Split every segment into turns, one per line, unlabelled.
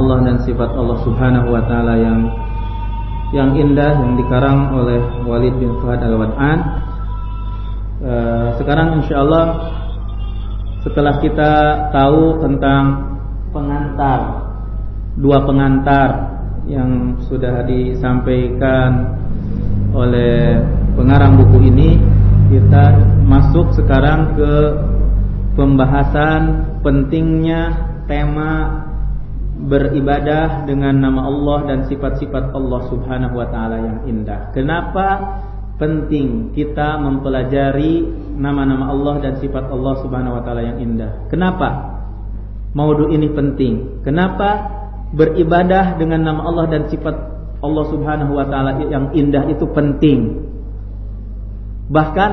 Allah dan sifat Allah Subhanahu wa taala yang indah yang dikarang oleh Walid bin Fuad Al-Wad'an. Sekarang insyaallah setelah kita tahu tentang dua pengantar yang sudah disampaikan oleh pengarang buku ini, kita masuk sekarang ke pembahasan pentingnya tema beribadah dengan nama Allah dan sifat-sifat Allah Subhanahu wa taala yang indah. Kenapa penting kita mempelajari nama-nama Allah dan sifat Allah Subhanahu wa taala yang indah? Kenapa maudhu ini penting? Kenapa beribadah dengan nama Allah dan sifat Allah Subhanahu wa taala yang indah itu penting? Bahkan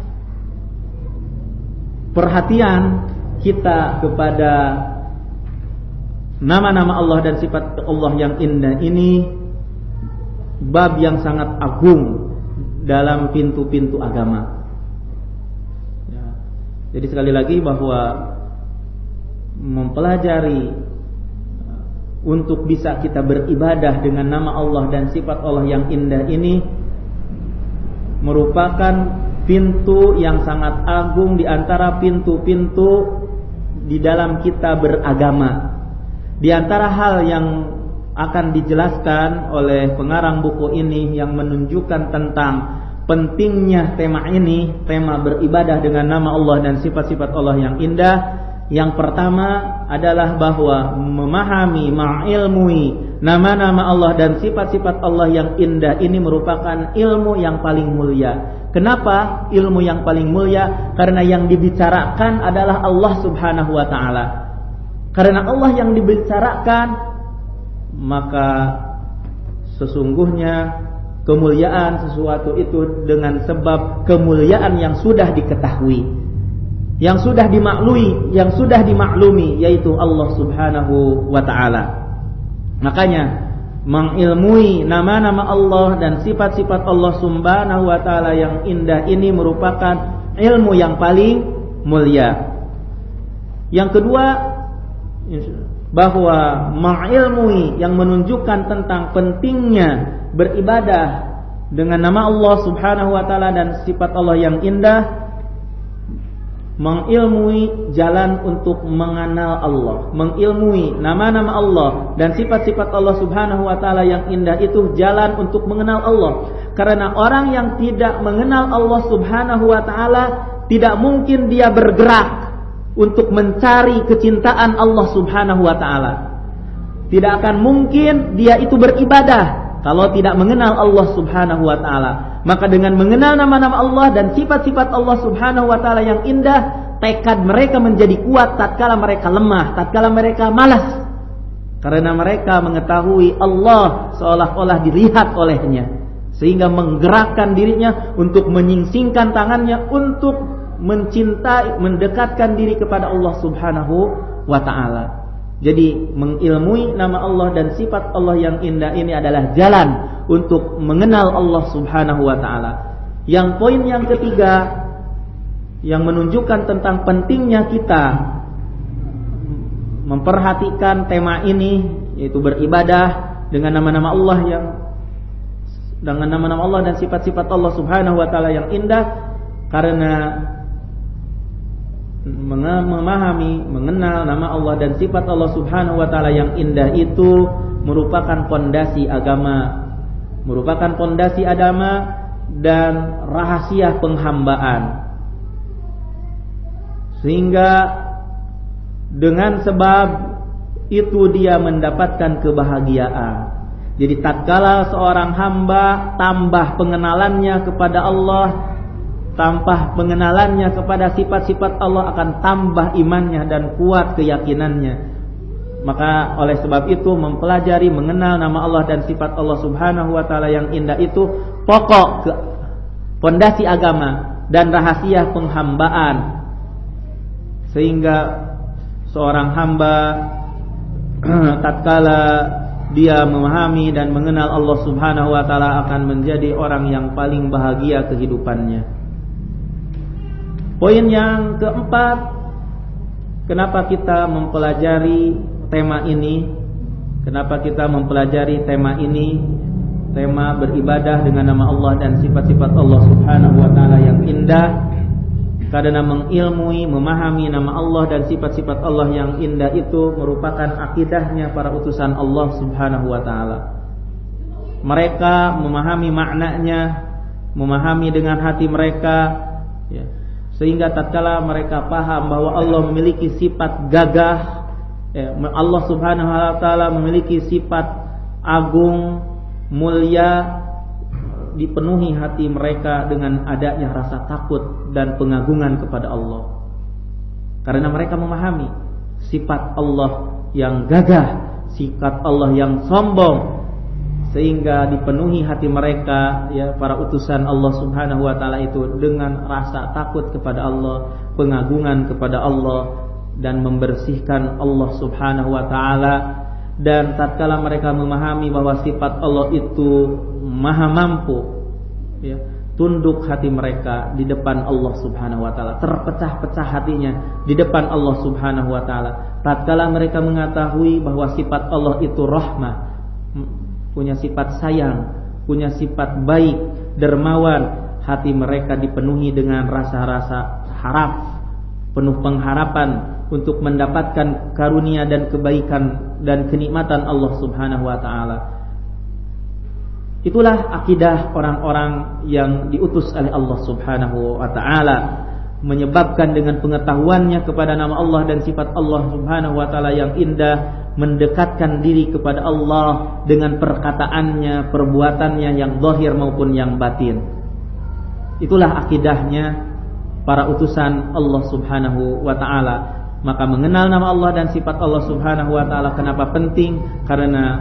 perhatian kita kepada nama-nama Allah dan sifat Allah yang indah ini bab yang sangat agung dalam pintu-pintu agama. Jadi sekali lagi bahwa mempelajari untuk bisa kita beribadah dengan nama Allah dan sifat Allah yang indah ini merupakan pintu yang sangat agung di antara pintu-pintu di dalam kita beragama. Di antara hal yang akan dijelaskan oleh pengarang buku ini yang menunjukkan tentang pentingnya tema ini, tema beribadah dengan nama Allah dan sifat-sifat Allah yang indah. Yang pertama adalah bahwa memahami, mengilmui nama-nama Allah dan sifat-sifat Allah yang indah ini merupakan ilmu yang paling mulia. Kenapa ilmu yang paling mulia? Karena yang dibicarakan adalah Allah Subhanahu wa taala. Karena Allah yang dibicarakan, maka sesungguhnya kemuliaan sesuatu itu dengan sebab kemuliaan yang sudah diketahui, yang sudah dimaklumi, yaitu Allah Subhanahu wa taala. Makanya mengilmui nama-nama Allah dan sifat-sifat Allah Subhanahu wa taala yang indah ini merupakan ilmu yang paling mulia. Yang kedua, bahwa mengilmui yang menunjukkan tentang pentingnya beribadah dengan nama Allah Subhanahu wa taala dan sifat Allah yang indah, mengilmui jalan untuk mengenal Allah, mengilmui nama-nama Allah dan sifat-sifat Allah Subhanahu wa taala yang indah itu jalan untuk mengenal Allah. Karena orang yang tidak mengenal Allah Subhanahu wa taala tidak mungkin dia bergerak untuk mencari kecintaan Allah Subhanahu wa taala. Tidak akan mungkin dia itu beribadah kalau tidak mengenal Allah Subhanahu wa taala. Maka dengan mengenal nama-nama Allah dan sifat-sifat Allah Subhanahu wa taala yang indah, tekad mereka menjadi kuat tatkala mereka lemah, tatkala mereka malas. Karena mereka mengetahui Allah seolah-olah dilihat olehnya, sehingga menggerakkan dirinya untuk menyingsingkan tangannya untuk mencintai, mendekatkan diri kepada Allah Subhanahu wa ta'ala. Jadi mengilmui nama Allah dan sifat Allah yang indah ini adalah jalan untuk mengenal Allah Subhanahu wa ta'ala. Yang poin yang ketiga yang menunjukkan tentang pentingnya kita memperhatikan tema ini, yaitu beribadah dengan nama-nama Allah dan sifat-sifat Allah Subhanahu wa ta'ala yang indah. Karena memahami, mengenal nama Allah dan sifat Allah Subhanahu wa taala yang indah itu merupakan pondasi agama, dan rahasia penghambaan. Sehingga dengan sebab itu dia mendapatkan kebahagiaan. Jadi tatkala seorang hamba tambah pengenalannya kepada Allah, tambah pengenalannya kepada sifat-sifat Allah, akan tambah imannya dan kuat keyakinannya. Maka oleh sebab itu mempelajari, mengenal nama Allah dan sifat Allah Subhanahu wa taala yang indah itu pokok pondasi agama dan rahasia penghambaan. Sehingga seorang hamba tatkala dia memahami dan mengenal Allah Subhanahu wa taala akan menjadi orang yang paling bahagia kehidupannya. Poin yang keempat, kenapa kita mempelajari tema ini? Kenapa kita mempelajari tema ini? Tema beribadah dengan nama Allah dan sifat-sifat Allah Subhanahu wa taala yang indah. Karena mengilmui, memahami nama Allah dan sifat-sifat Allah yang indah itu merupakan akidahnya para utusan Allah Subhanahu wa taala. Mereka memahami maknanya, memahami dengan hati mereka, ya, sehingga tatkala mereka paham bahwa Allah memiliki sifat gagah, ya, Allah Subhanahu wa taala memiliki sifat agung, mulia, dipenuhi hati mereka dengan adanya rasa takut dan pengagungan kepada Allah. Karena mereka memahami sifat Allah yang gagah, sifat Allah yang sombong, sehingga dipenuhi hati mereka, ya, para utusan Allah Subhanahu wa taala itu dengan rasa takut kepada Allah, pengagungan kepada Allah, dan membersihkan Allah Subhanahu wa taala. Dan tatkala mereka memahami bahwa sifat Allah itu maha mampu, ya, tunduk hati mereka di depan Allah Subhanahu wa taala, terpecah-pecah hatinya di depan Allah Subhanahu wa taala. Tatkala mereka mengetahui bahwa sifat Allah itu rahmah, punya sifat sayang, punya sifat baik, dermawan, hati mereka dipenuhi dengan rasa-rasa harap, penuh pengharapan untuk mendapatkan karunia dan kebaikan dan kenikmatan Allah Subhanahu wa taala. Itulah akidah orang-orang yang diutus oleh Allah Subhanahu wa taala, menyebabkan dengan pengetahuannya kepada nama Allah dan sifat Allah Subhanahu wa taala yang indah, mendekatkan diri kepada Allah dengan perkataannya, perbuatannya yang zahir maupun yang batin. Itulah akidahnya para utusan Allah Subhanahu wa taala. Maka mengenal nama Allah dan sifat Allah Subhanahu wa taala kenapa penting? Karena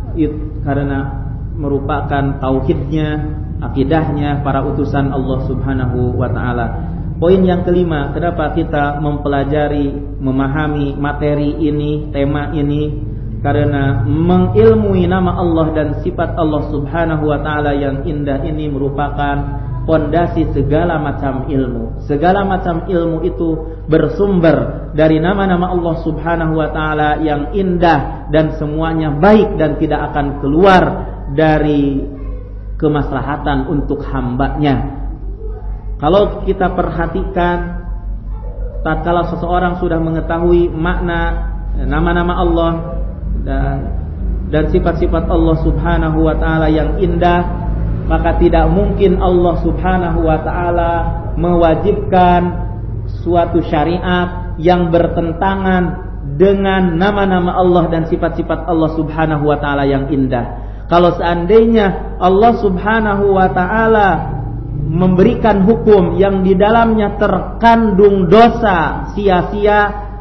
merupakan tauhidnya, akidahnya para utusan Allah Subhanahu wa taala. Poin yang kelima, kenapa kita mempelajari, memahami materi ini, tema ini? Karena mengilmui nama Allah dan sifat Allah Subhanahu wa taala yang indah ini merupakan pondasi segala macam ilmu. Segala macam ilmu itu bersumber dari nama-nama Allah Subhanahu wa taala yang indah, dan semuanya baik dan tidak akan keluar dari kemaslahatan untuk hambanya. Kalau kita perhatikan, tatkala seseorang sudah mengetahui makna nama-nama Allah dan sifat-sifat Allah Subhanahu wa taala yang indah, maka tidak mungkin Allah Subhanahu wa taala mewajibkan suatu syariat yang bertentangan dengan nama-nama Allah dan sifat-sifat Allah Subhanahu wa taala yang indah. Kalau seandainya Allah Subhanahu wa taala memberikan hukum yang di dalamnya terkandung dosa sia-sia,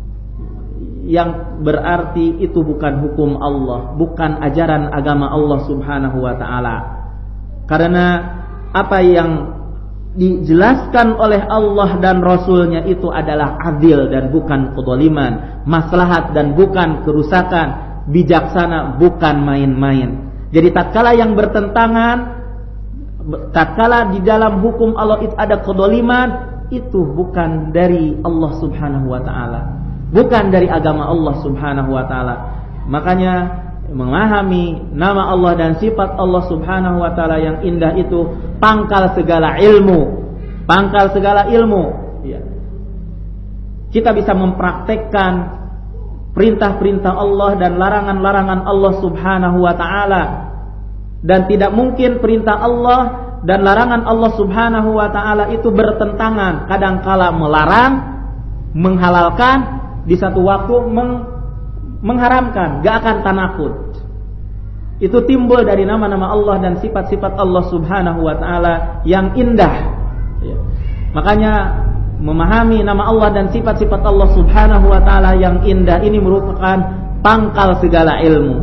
yang berarti itu bukan hukum Allah, bukan ajaran agama Allah Subhanahu wa taala. Karena apa yang dijelaskan oleh Allah dan Rasulnya itu adalah adil dan bukan kezaliman, maslahat dan bukan kerusakan, bijaksana bukan main-main. Jadi tatkala yang bertentangan, tatkala di dalam hukum Allah itu ada kezaliman, itu bukan dari Allah Subhanahu wa taala, bukan dari agama Allah Subhanahu wa taala. Makanya memahami nama Allah dan sifat Allah Subhanahu wa taala yang indah itu pangkal segala ilmu. Pangkal segala ilmu, ya. Kita bisa mempraktekkan perintah-perintah Allah dan larangan-larangan Allah Subhanahu wa taala. Dan tidak mungkin perintah Allah dan larangan Allah Subhanahu wa taala itu bertentangan. Kadangkala melarang, menghalalkan, di satu waktu mengharamkan, gak akan tanakut. Itu timbul dari nama-nama Allah dan sifat-sifat Allah Subhanahu wa taala yang indah, ya. Makanya memahami nama Allah dan sifat-sifat Allah Subhanahu wa taala yang indah ini merupakan pangkal segala ilmu,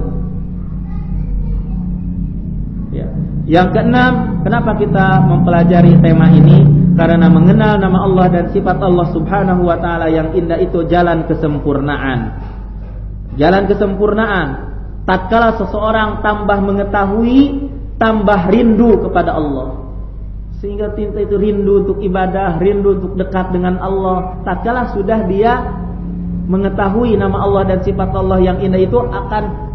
ya. Yang keenam, kenapa kita mempelajari tema ini? Karena mengenal nama Allah dan sifat Allah Subhanahu wa taala yang indah itu jalan kesempurnaan. Jalan kesempurnaan. Tatkala seseorang tambah mengetahui, tambah rindu kepada Allah, sehingga cinta itu rindu untuk ibadah, rindu untuk dekat dengan Allah. Tatkala sudah dia mengetahui nama Allah dan sifat Allah yang indah itu, akan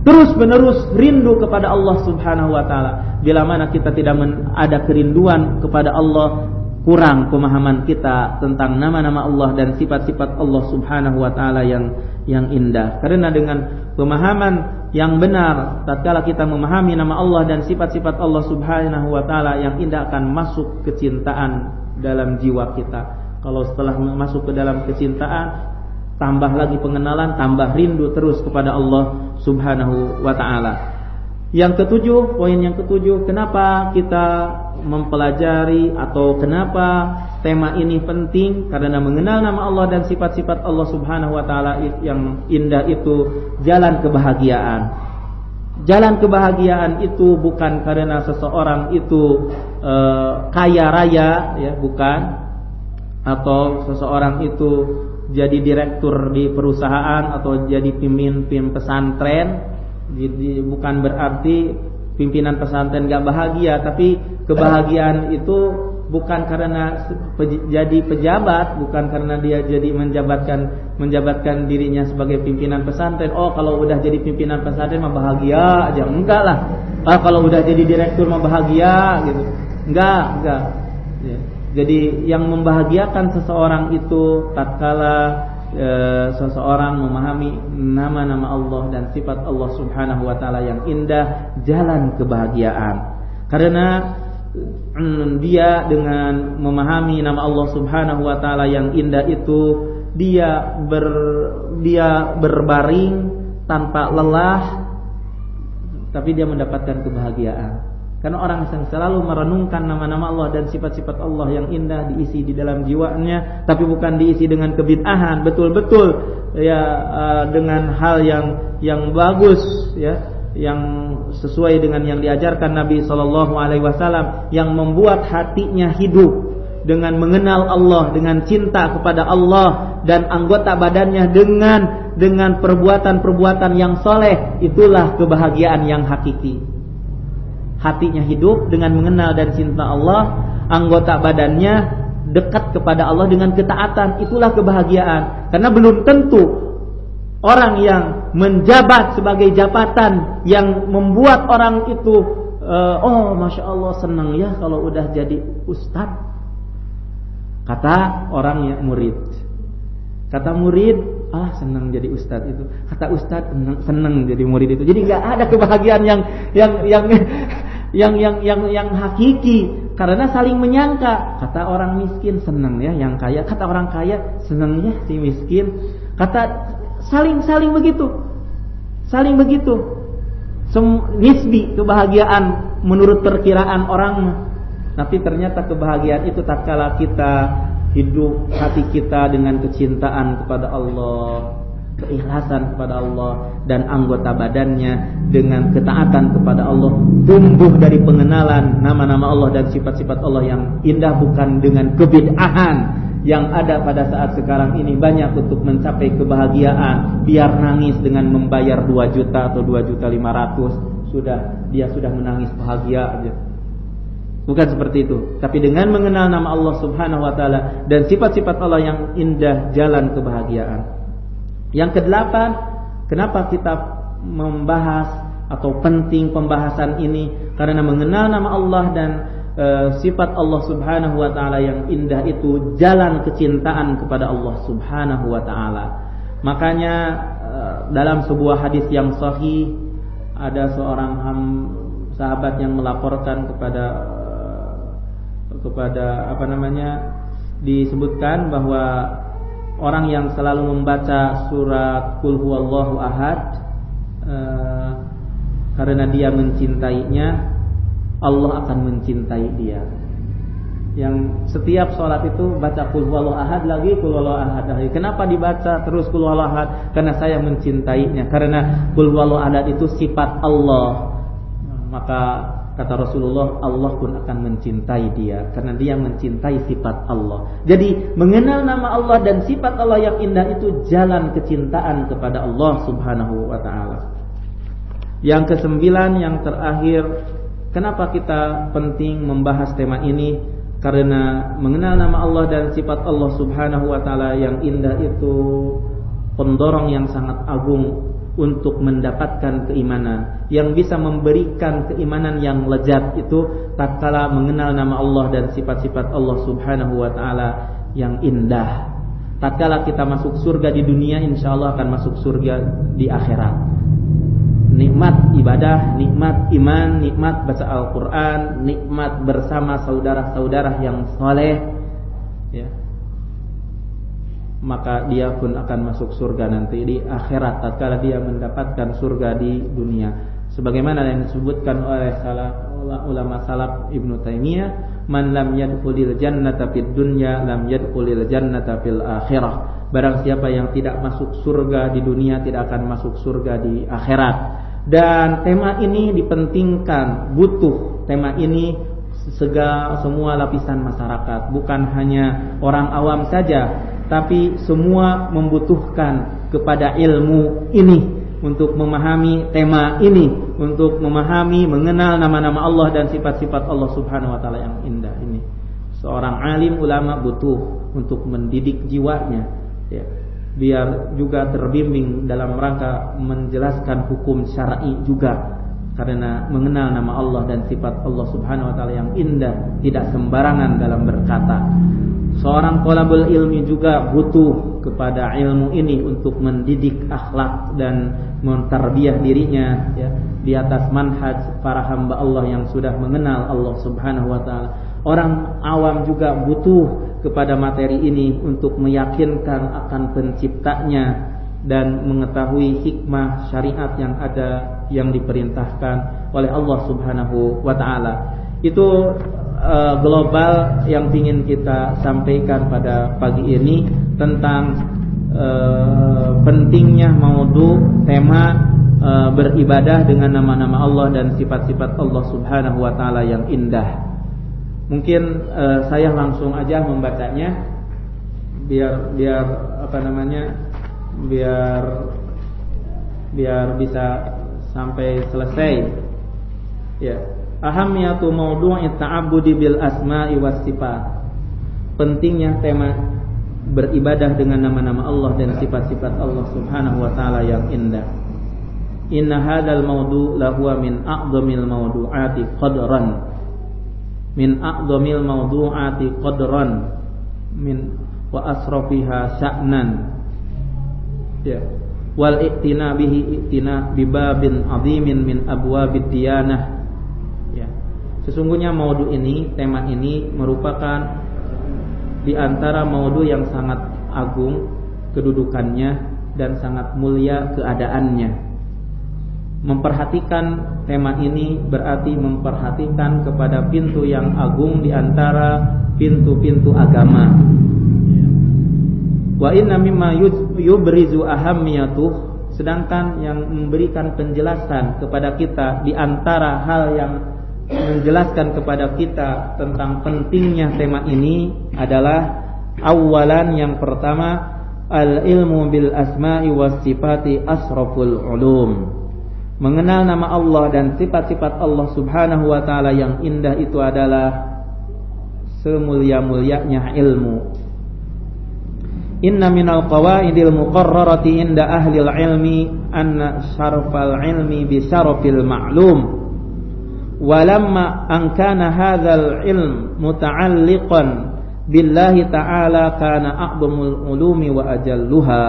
terus-menerus rindu kepada Allah Subhanahu wa taala. Bila mana kita tidak ada kerinduan kepada Allah, kurang pemahaman kita tentang nama-nama Allah dan sifat-sifat Allah Subhanahu wa taala yang indah. Karena dengan pemahaman yang benar, tatkala kita memahami nama Allah dan sifat-sifat Allah Subhanahu wa taala yang indah, akan masuk kecintaan dalam jiwa kita. Kalau setelah masuk ke dalam kecintaan, tambah lagi pengenalan, tambah rindu terus kepada Allah Subhanahu wa ta'ala. Yang ketujuh, poin yang ketujuh, kenapa kita mempelajari atau kenapa tema ini penting? Karena mengenal nama Allah dan sifat-sifat Allah Subhanahu wa ta'ala yang indah itu jalan kebahagiaan. Jalan kebahagiaan itu bukan karena seseorang itu kaya raya, ya, bukan, atau seseorang itu jadi direktur di perusahaan atau jadi pemimpin pesantren. Jadi bukan berarti pimpinan pesantren gak bahagia, tapi kebahagiaan itu bukan karena jadi pejabat, bukan karena dia jadi menjabatkan dirinya sebagai pimpinan pesantren. Oh, kalau udah jadi pimpinan pesantren mah bahagia aja, enggak lah. Kalau udah jadi direktur mah bahagia gitu, enggak. Ya. Jadi yang membahagiakan seseorang itu tatkala seseorang memahami nama-nama Allah dan sifat Allah Subhanahu wa taala yang indah, jalan kebahagiaan. Karena dia dengan memahami nama Allah Subhanahu wa taala yang indah itu, dia berbaring tanpa lelah, tapi dia mendapatkan kebahagiaan. Karena orang yang selalu merenungkan nama-nama Allah dan sifat-sifat Allah yang indah diisi di dalam jiwanya, tapi bukan diisi dengan kebid'ahan, betul-betul ya, dengan hal yang bagus, ya, yang sesuai dengan yang diajarkan Nabi sallallahu alaihi wasallam, yang membuat hatinya hidup dengan mengenal Allah, dengan cinta kepada Allah, dan anggota badannya dengan perbuatan-perbuatan yang soleh. Itulah kebahagiaan yang hakiki. Hatinya hidup dengan mengenal dan cinta Allah, anggota badannya dekat kepada Allah dengan ketaatan. Itulah kebahagiaan. Karena belum tentu orang yang menjabat sebagai jabatan yang membuat orang itu oh masya Allah senang ya kalau udah jadi ustadz. Kata orang yang murid, kata murid, senang jadi ustadz itu. Kata ustadz, senang jadi murid itu. Jadi nggak ada kebahagiaan yang hakiki, karena saling menyangka. Kata orang miskin, senang ya yang kaya. Kata orang kaya, senang ya si miskin. Kata saling begitu. Nisbi kebahagiaan menurut perkiraan orang. Tapi ternyata kebahagiaan itu tatkala kita hidup hati kita dengan kecintaan kepada Allah, keikhlasan kepada Allah, dan anggota badannya dengan ketaatan kepada Allah, tumbuh dari pengenalan nama-nama Allah dan sifat-sifat Allah yang indah, bukan dengan kebid'ahan yang ada pada saat sekarang ini. Banyak untuk mencapai kebahagiaan, biar nangis dengan membayar 2 juta atau 2.500.000, dia sudah menangis bahagia aja. Bukan seperti itu. Tapi dengan mengenal nama Allah Subhanahu wa taala dan sifat-sifat Allah yang indah, jalan kebahagiaan. Yang kedelapan, kenapa kita membahas atau penting pembahasan ini? Karena mengenal nama Allah dan sifat Allah Subhanahu wa taala yang indah itu jalan kecintaan kepada Allah Subhanahu wa taala. Makanya dalam sebuah hadis yang sahih, ada seorang sahabat yang melaporkan kepada disebutkan bahwa orang yang selalu membaca surat Qul Huwallahu Ahad, karena dia mencintainya, Allah akan mencintai dia. Yang setiap sholat itu baca Qul Huwallahu Ahad lagi, Qul Huwallahu Ahad lagi. Kenapa dibaca terus Qul Huwallahu Ahad? Karena saya mencintainya. Karena Qul Huwallahu Ahad itu sifat Allah. Maka kata Rasulullah, Allah pun akan mencintai dia karena dia mencintai sifat Allah. Jadi mengenal nama Allah dan sifat Allah yang indah itu jalan kecintaan kepada Allah Subhanahu wa taala. Yang kesembilan, yang terakhir, kenapa kita penting membahas tema ini? Karena mengenal nama Allah dan sifat Allah Subhanahu wa taala yang indah itu pendorong yang sangat agung untuk mendapatkan keimanan. Yang bisa memberikan keimanan yang lezat itu tatkala mengenal nama Allah dan sifat-sifat Allah Subhanahu wa taala yang indah. Tatkala kita masuk surga di dunia, insyaallah akan masuk surga di akhirat. Nikmat ibadah, nikmat iman, nikmat baca Al-Quran, nikmat bersama saudara-saudara yang saleh, ya. Maka dia pun akan masuk surga nanti di akhirat tatkala dia mendapatkan surga di dunia. Sebagaimana yang disebutkan oleh ulama salaf Ibnu Taimiyah, man lam yadkhulil jannata fid dunya lam yadkhulil jannata fil akhirah. Barang siapa yang tidak masuk surga di dunia tidak akan masuk surga di akhirat. Dan tema ini dipentingkan, butuh tema ini semua lapisan masyarakat, bukan hanya orang awam saja, tapi semua membutuhkan kepada ilmu ini untuk memahami tema ini, untuk memahami, mengenal nama-nama Allah dan sifat-sifat Allah Subhanahu wa taala yang indah ini. Seorang alim ulama butuh untuk mendidik jiwanya, ya, biar juga terbimbing dalam rangka menjelaskan hukum syar'i juga. Karena mengenal nama Allah dan sifat Allah Subhanahu wa taala yang indah tidak sembarangan dalam berkata. Seorang thalabul ilmi juga butuh kepada ilmu ini untuk mendidik akhlak dan mentarbiyah dirinya, ya, di atas manhaj para hamba Allah yang sudah mengenal Allah Subhanahu wa taala. Orang awam juga butuh kepada materi ini untuk meyakinkan akan penciptanya dan mengetahui hikmah syariat yang ada yang diperintahkan oleh Allah Subhanahu wa taala. Itu global yang ingin kita sampaikan pada pagi ini tentang pentingnya maudhu tema beribadah dengan nama-nama Allah dan sifat-sifat Allah Subhanahu wa taala yang indah. Mungkin saya langsung aja membacanya biar bisa sampai selesai. Ya. Ahamiyatu mawdu'i ta'abbudi bil asma'i was sifat. Pentingnya tema beribadah dengan nama-nama Allah dan sifat-sifat Allah Subhanahu wa taala yang indah. Inna hadzal mawdu' lahuwa min a'dhamil mawdu'ati qadran. Min a'dhamil mawdu'ati qadran min wa asrafiha sya'nan. Ya. Wal i'tina bihi i'tina bi babin 'azimin min abwabid diyanah. Sesungguhnya maudhu ini, tema ini merupakan di antara maudhu yang sangat agung kedudukannya dan sangat mulia keadaannya. Memperhatikan tema ini berarti memperhatikan kepada pintu yang agung di antara pintu-pintu agama. Wa inna mimma yubrizu ahammiyatuh, sedangkan yang memberikan penjelasan kepada kita di antara hal yang menjelaskan kepada kita tentang pentingnya tema ini adalah awalan, yang pertama, al-ilmu bil asma'i was sifati asraful ulum. Mengenal nama Allah dan sifat-sifat Allah Subhanahu wa taala yang indah itu adalah semulia-mulianya ilmu. Inna minal qawaidil muqarrarati inda ahli ilmi anna syarafal ilmi bi syarafil ma'lum. Walamma ankana hadzal ilm muta'alliqan billahi ta'ala kana a'dhamul ulumi wa ajalluha.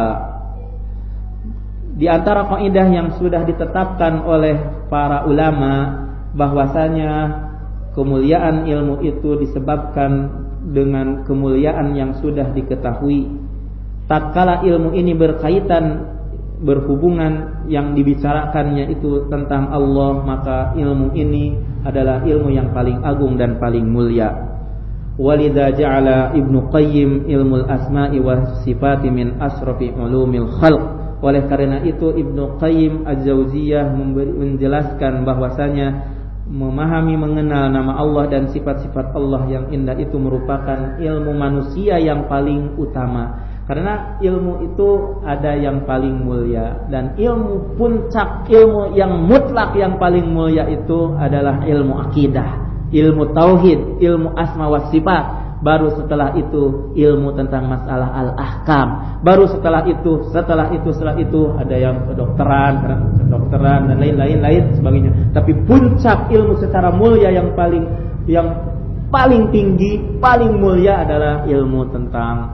Di antara kaidah yang sudah ditetapkan oleh para ulama bahwasanya kemuliaan ilmu itu disebabkan dengan kemuliaan yang sudah diketahui. Tatkala ilmu ini berhubungan yang dibicarakannya itu tentang Allah, maka ilmu ini adalah ilmu yang paling agung dan paling mulia. Walidza ja'ala Ibnu Qayyim ilmul asma'i was sifati min asrafi ulumil khalq. Oleh karena itu Ibnu Qayyim Az-Jauziyah menjelaskan bahwasanya memahami, mengenal nama Allah dan sifat-sifat Allah yang indah itu merupakan ilmu manusia yang paling utama. Karena ilmu itu ada yang paling mulia, dan ilmu puncak, ilmu yang mutlak yang paling mulia itu adalah ilmu akidah, ilmu tauhid, ilmu asma wa sifat. baru setelah itu ilmu tentang masalah al-ahkam, baru setelah itu ada yang kedokteran dan lain sebagainya. Tapi puncak ilmu secara mulia yang paling tinggi, paling mulia adalah ilmu tentang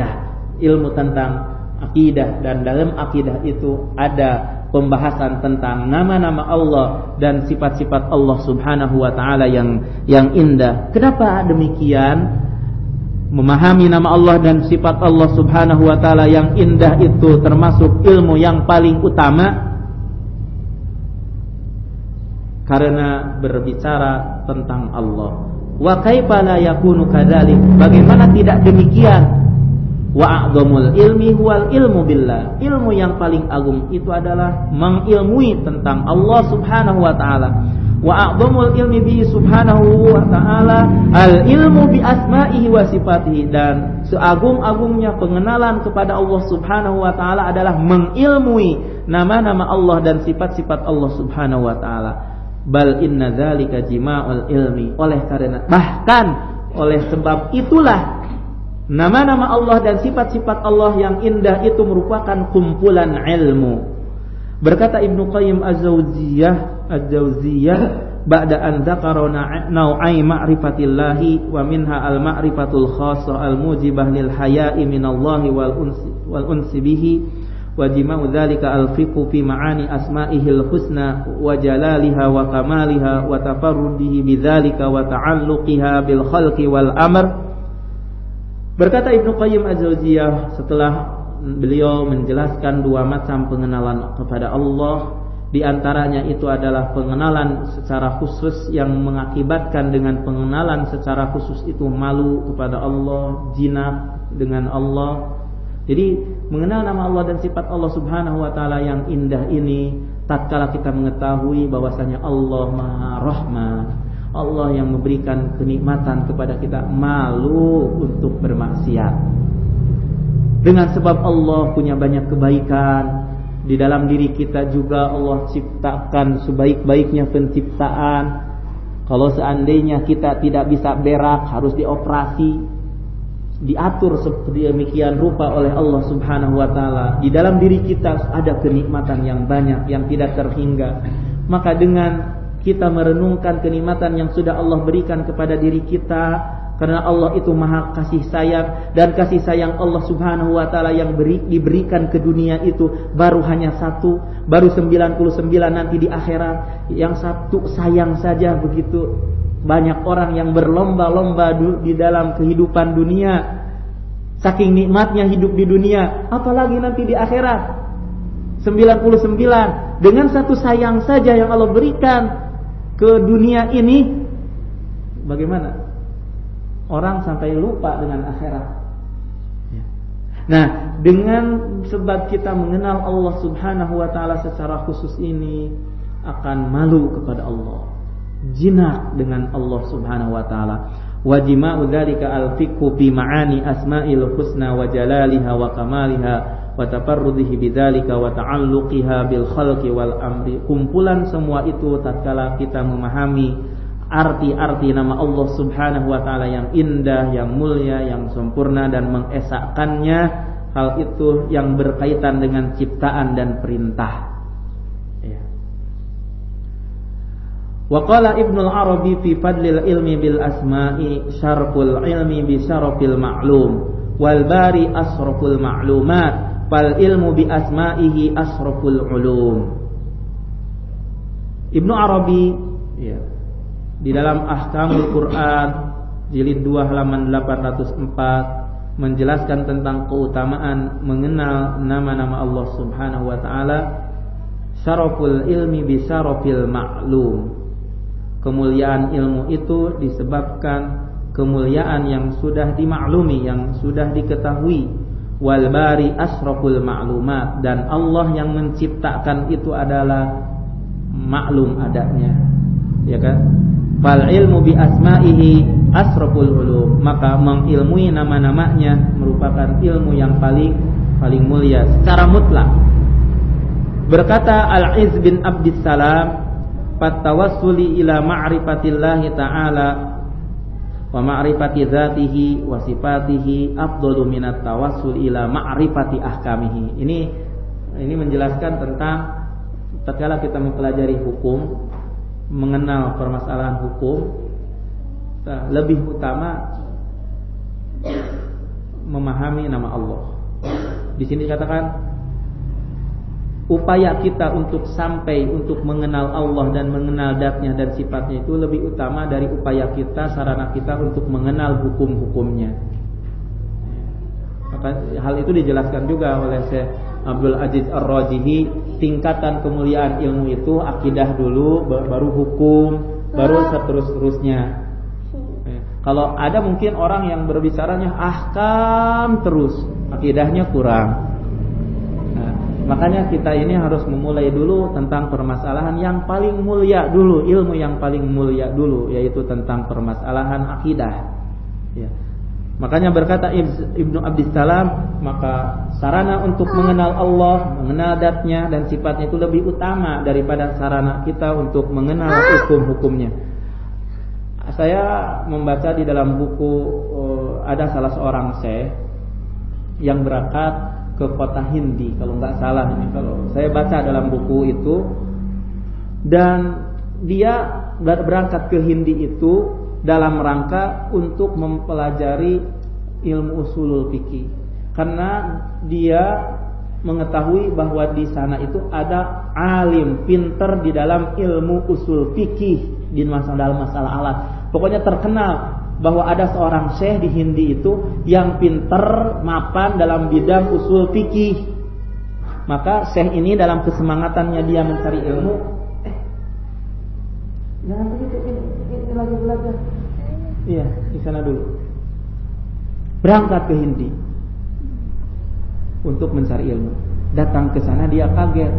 akidah, dan dalam akidah itu ada pembahasan tentang nama-nama Allah dan sifat-sifat Allah Subhanahu wa taala yang indah. Kenapa demikian? Memahami nama Allah dan sifat Allah Subhanahu wa taala yang indah itu termasuk ilmu yang paling utama, karena berbicara tentang Allah. Wa kaifa la yakunu kadzalik? Bagaimana tidak demikian? Wa a'dhamul ilmi huwal ilmu billah. Ilmu yang paling agung itu adalah mengilmui tentang Allah Subhanahu wa taala. Wa a'dhamul ilmi bi subhanahu wa ta'ala al ilmu bi asma'ihi wa sifatihi. Dan seagung-agungnya pengenalan kepada Allah Subhanahu wa ta'ala adalah mengilmui nama-nama Allah dan sifat-sifat Allah Subhanahu wa ta'ala. Bal inna dzalika jima'ul ilmi. Bahkan oleh sebab itulah nama-nama Allah dan sifat-sifat Allah yang indah itu merupakan kumpulan ilmu. Berkata Ibnu Qayyim Az-Jauziyah, ba'da an dzakara nau'ai ma'rifatillahi wa minha al-ma'rifatul khassah al-mujibah lil haya'i minallahi wal unsi bihi wa jima'u dzalika al-fiqhu fi ma'ani asma'ihil husna wa jalaliha wa kamaliha wa tafarrudihi bidzalika wa ta'alluqiha bil khalqi wal amr. Berkata Ibnu Qayyim Az-Jauziyah setelah beliau menjelaskan dua macam pengenalan kepada Allah, di antaranya itu adalah pengenalan secara khusus yang mengakibatkan dengan pengenalan secara khusus itu malu kepada Allah, jinak dengan Allah. Jadi mengenal nama Allah dan sifat Allah Subhanahu wa taala yang indah ini, tatkala kita mengetahui bahwasanya Allah Maha Rahman, Allah yang memberikan kenikmatan kepada kita, malu untuk bermaksiat. Dengan sebab Allah punya banyak kebaikan, di dalam diri kita juga Allah ciptakan sebaik-baiknya penciptaan. Kalau seandainya kita tidak bisa berak, harus dioperasi, diatur seperti demikian rupa oleh Allah Subhanahu wa taala. Di dalam diri kita ada kenikmatan yang banyak yang tidak terhingga. Maka dengan kita merenungkan kenikmatan yang sudah Allah berikan kepada diri kita, karena Allah itu maha kasih sayang, dan kasih sayang Allah Subhanahu wa ta'ala yang diberikan ke dunia itu baru hanya satu, baru 99 nanti di akhirat. Yang satu sayang saja begitu banyak orang yang berlomba-lomba di dalam kehidupan dunia, saking nikmatnya hidup di dunia, apalagi nanti di akhirat 99. Dengan satu sayang saja yang Allah berikan ke dunia ini, bagaimana orang sampai lupa dengan akhirat. Nah, dengan sebab kita mengenal Allah Subhanahu wa ta'ala secara khusus ini, akan malu kepada Allah, jinak dengan Allah Subhanahu wa ta'ala. Wa jima'u dzalika al-fiqhu fi ma'ani asma'il husna wa jalaliha wa kamaliha wa tafarrudihi bidzalika wa ta'alluqiha bil khalqi wal amri. Kumpulan semua itu tatkala kita memahami arti-arti nama Allah Subhanahu wa ta'ala yang indah, yang mulia, yang sempurna, dan mengesahkannya, hal itu yang berkaitan dengan ciptaan dan perintah. Wa qala Ibnu Arabi fi fadlil ilmi bil asma'i syarful ilmi bi syarafil ma'lum wal bari asraful ma'lumat fal ilmu bi asma'ihi asraful ulum. Ibnu Arabi di dalam Ahkamul Quran jilid 2 halaman 804 menjelaskan tentang keutamaan mengenal nama-nama Allah Subhanahu wa taala. Syaraful ilmi bi syarafil ma'lum. Kemuliaan ilmu itu disebabkan kemuliaan yang sudah dimaklumi, yang sudah diketahui. Wal bari asraful ma'lumat, dan Allah yang menciptakan itu adalah maklum adanya, ya kan? Fal ilmu bi asma'ihi asraful ulum, maka mengilmui nama-namanya merupakan ilmu yang paling mulia secara mutlak. Berkata Al-Izz bin Abdissalam, "Fattawassuli ila ma'rifatillahi ta'ala wa ma'rifati dzatihi wa sifatihi afdalu minat tawassul ila ma'rifati ahkamihi. Ini menjelaskan tentang tatkala kita mempelajari hukum, mengenal permasalahan hukum, lebih utama memahami nama Allah. Di sini dikatakan upaya kita untuk sampai untuk mengenal Allah dan mengenal zat-Nya dan sifatnya itu lebih utama dari upaya kita, sarana kita untuk mengenal hukum-hukumnya. Maka hal itu dijelaskan juga oleh Syekh Abdul Aziz Ar-Rajihi, tingkatan kemuliaan ilmu itu akidah dulu, baru hukum, baru seterus-terusnya. Kalau ada mungkin orang yang berbicaranya ahkam terus, akidahnya kurang. Makanya kita ini harus memulai dulu tentang permasalahan yang paling mulia dulu, ilmu yang paling mulia dulu, yaitu tentang permasalahan akidah. Ya. Makanya berkata Ibnu Abdissalam, maka sarana untuk mengenal Allah, mengenal zat-Nya dan sifatnya itu lebih utama daripada sarana kita untuk mengenal hukum-hukumnya. Saya membaca di dalam buku, ada salah seorang syekh yang berangkat ke kota Hindi, kalau nggak salah ini, kalau saya baca dalam buku itu, dan dia berangkat ke Hindi itu dalam rangka untuk mempelajari ilmu usulul fikih, karena dia mengetahui bahwa di sana itu ada alim pinter di dalam ilmu usul fikih di dalam masalah alat. Pokoknya terkenal bahwa ada seorang syekh di Hindi itu yang pinter mapan dalam bidang usul fikih. Maka syekh ini dalam kesemangatannya dia mencari ilmu, jangan begitu, ini lagi belajar. Iya, di sana dulu. Berangkat ke Hindi untuk mencari ilmu. Datang ke sana dia kaget.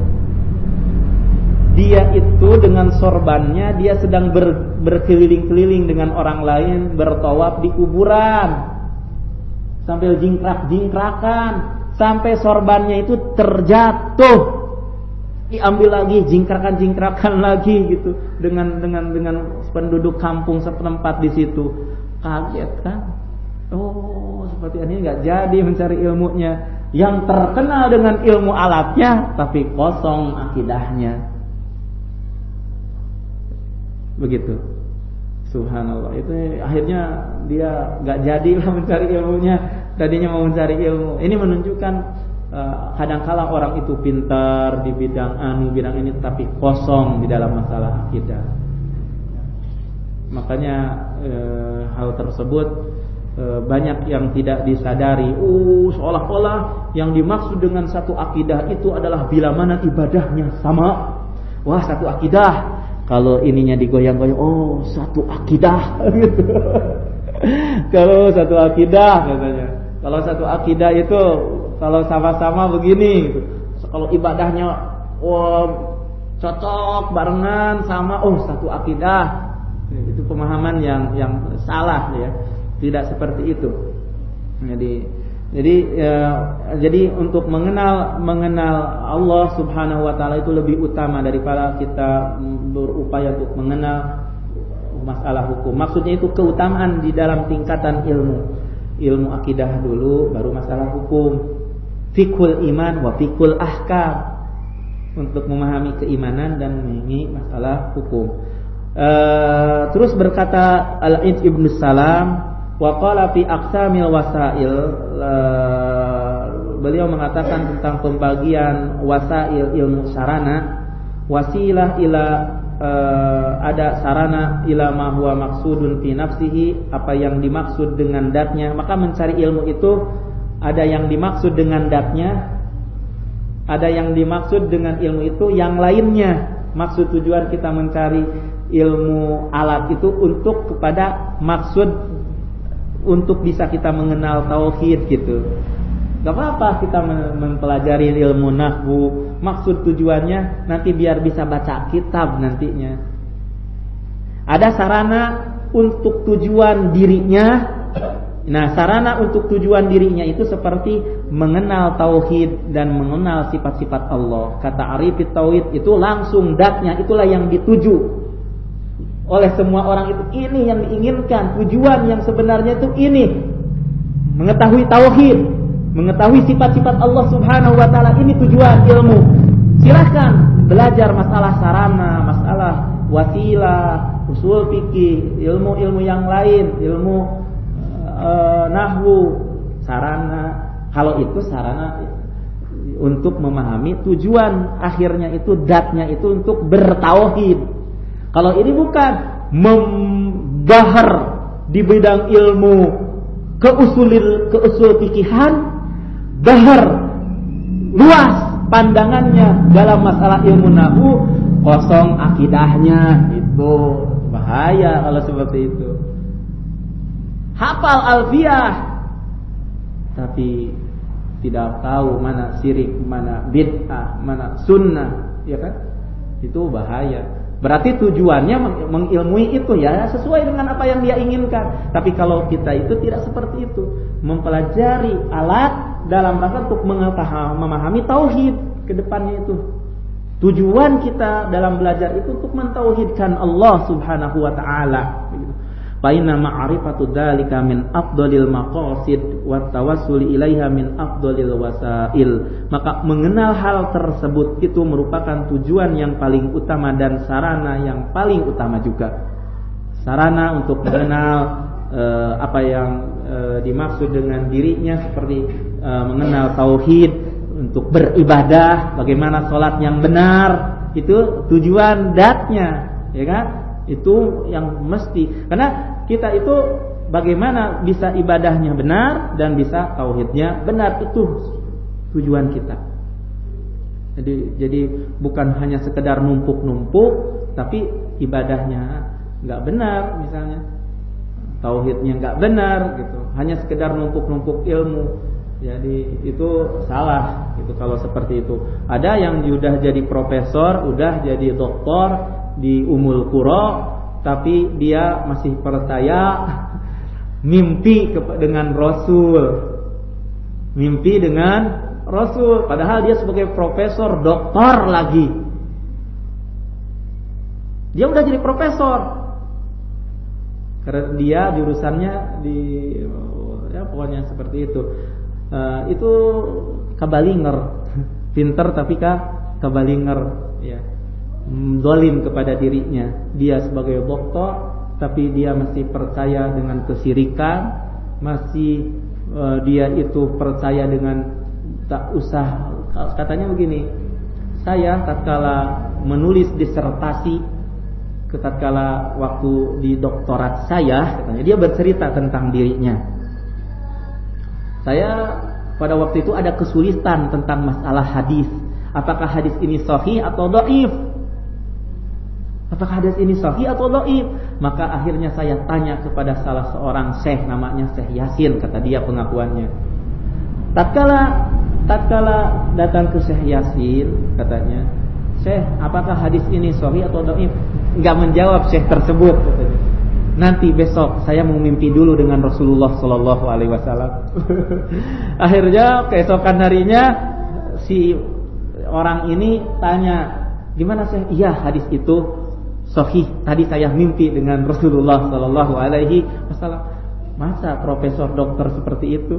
Dia itu dengan sorbannya dia sedang berkeliling-keliling dengan orang lain, bertawaf di kuburan sambil jingkrak-jingkrakan sampai sorbannya itu terjatuh, diambil lagi, jingkrakan lagi gitu dengan penduduk kampung setempat di situ. Kaget kan? Oh, seperti ini nggak jadi mencari ilmunya. Yang terkenal dengan ilmu alatnya tapi kosong akidahnya. Begitu. Subhanallah. Itu akhirnya dia nggak jadilah mencari ilmunya. Tadinya mau mencari ilmu. Ini menunjukkan kadangkala orang itu pintar di bidang bidang ini, tapi kosong di dalam masalah akidah. Makanya hal tersebut banyak yang tidak disadari. Seolah-olah yang dimaksud dengan satu akidah itu adalah bila mana ibadahnya sama. Wah, satu akidah. Kalau ininya digoyang-goyang, oh satu akidah gitu. Kalau satu akidah katanya. Kalau satu akidah itu kalau sama-sama begini gitu. Kalau ibadahnya cocok barengan sama, oh satu akidah. Itu pemahaman yang salah ya. Tidak seperti itu. Jadi untuk mengenal Allah Subhanahu wa taala itu lebih utama daripada kita berupaya untuk mengenal masalah hukum. Maksudnya itu keutamaan di dalam tingkatan ilmu akidah dulu, baru masalah hukum. Fiqhul iman wa fiqhul ahkam, untuk memahami keimanan dan memahami masalah hukum. Terus berkata Al-Id Ibn Salam, wa qala fi aqsamil wasail, beliau mengatakan tentang pembagian wasail ilmu sarana, wasilah ila ada sarana ila ma huwa maqsudun fi nafsihi, apa yang dimaksud dengan datnya. Maka mencari ilmu itu ada yang dimaksud dengan datnya, ada yang dimaksud dengan ilmu itu yang lainnya. Maksud tujuan kita mencari ilmu alat itu untuk kepada maksud untuk bisa kita mengenal tauhid gitu. Gak apa-apa kita mempelajari ilmu nahwu, maksud tujuannya nanti biar bisa baca kitab nantinya. Ada sarana untuk tujuan dirinya. Nah, sarana untuk tujuan dirinya itu seperti mengenal tauhid dan mengenal sifat-sifat Allah. Kata Arifit Tauhid itu langsung datnya, itulah yang dituju. oleh semua orang itu. Ini yang diinginkan, tujuan yang sebenarnya itu ini. Mengetahui tauhid, mengetahui sifat-sifat Allah Subhanahu wa taala, ini tujuan ilmu. Silakan belajar masalah sarana, masalah wasilah, usul fikih, ilmu-ilmu yang lain, ilmu nahwu, sarana. Kalau itu sarana untuk memahami tujuan akhirnya itu, datnya itu untuk bertauhid. Kalau ini bukan membahar di bidang ilmu keusul fikihan, bahar luas pandangannya dalam masalah ilmu nahwu, kosong akidahnya, itu bahaya kalau seperti itu. Hafal alfiyah tapi tidak tahu mana syirik, mana bid'ah, mana sunnah, ya kan? Itu bahaya. Berarti tujuannya mengilmui itu ya sesuai dengan apa yang dia inginkan. Tapi kalau kita itu tidak seperti itu, mempelajari alat dalam rangka untuk memahami tauhid ke depannya itu. Tujuan kita dalam belajar itu untuk mentauhidkan Allah Subhanahu wa taala. Fa inna ma'rifatu dzalika min afdhalil maqasid wa tawassuli ilaiha min afdhalil wasail. Maka mengenal hal tersebut itu merupakan tujuan yang paling utama dan sarana yang paling utama juga. Sarana untuk mengenal apa yang dimaksud dengan dirinya, seperti mengenal tauhid, untuk beribadah, bagaimana salat yang benar, itu tujuan datnya, ya kan? Itu yang mesti, karena kita itu bagaimana bisa ibadahnya benar dan bisa tauhidnya benar, itu tujuan kita. Jadi bukan hanya sekedar numpuk-numpuk tapi ibadahnya nggak benar, misalnya tauhidnya nggak benar gitu, hanya sekedar numpuk-numpuk ilmu. Jadi itu salah itu kalau seperti itu. Ada yang sudah jadi profesor, udah jadi doktor di Ummul Qura, tapi dia masih percaya mimpi dengan Rasul. Mimpi dengan Rasul, padahal dia sebagai profesor, doktor lagi. Dia udah jadi profesor. Karena dia jurusannya di ya pokoknya seperti itu. Itu kabalinger, pinter tapi kabalinger, ya, zalim kepada dirinya. Dia sebagai doktor, tapi dia masih percaya dengan kesyirikan, masih dia itu percaya dengan tak usah, katanya begini. Saya tatkala menulis disertasi, tatkala waktu di doktorat saya, katanya dia bercerita tentang dirinya. Saya pada waktu itu ada kesulitan tentang masalah hadis. Apakah hadis ini sahih atau dhaif? Apakah hadis ini sahih atau dhaif? Maka akhirnya saya tanya kepada salah seorang syekh, namanya Syekh Yasin, kata dia pengakuannya. Tatkala datang ke Syekh Yasin, katanya, "Syekh, apakah hadis ini sahih atau dhaif?" Enggak menjawab syekh tersebut, katanya. Nanti besok saya mau mimpi dulu dengan Rasulullah sallallahu alaihi wasallam. Akhirnya keesokan harinya si orang ini tanya, "Gimana sih?" "Iya, hadis itu sahih. Tadi saya mimpi dengan Rasulullah sallallahu alaihi wasallam." Masa profesor dokter seperti itu?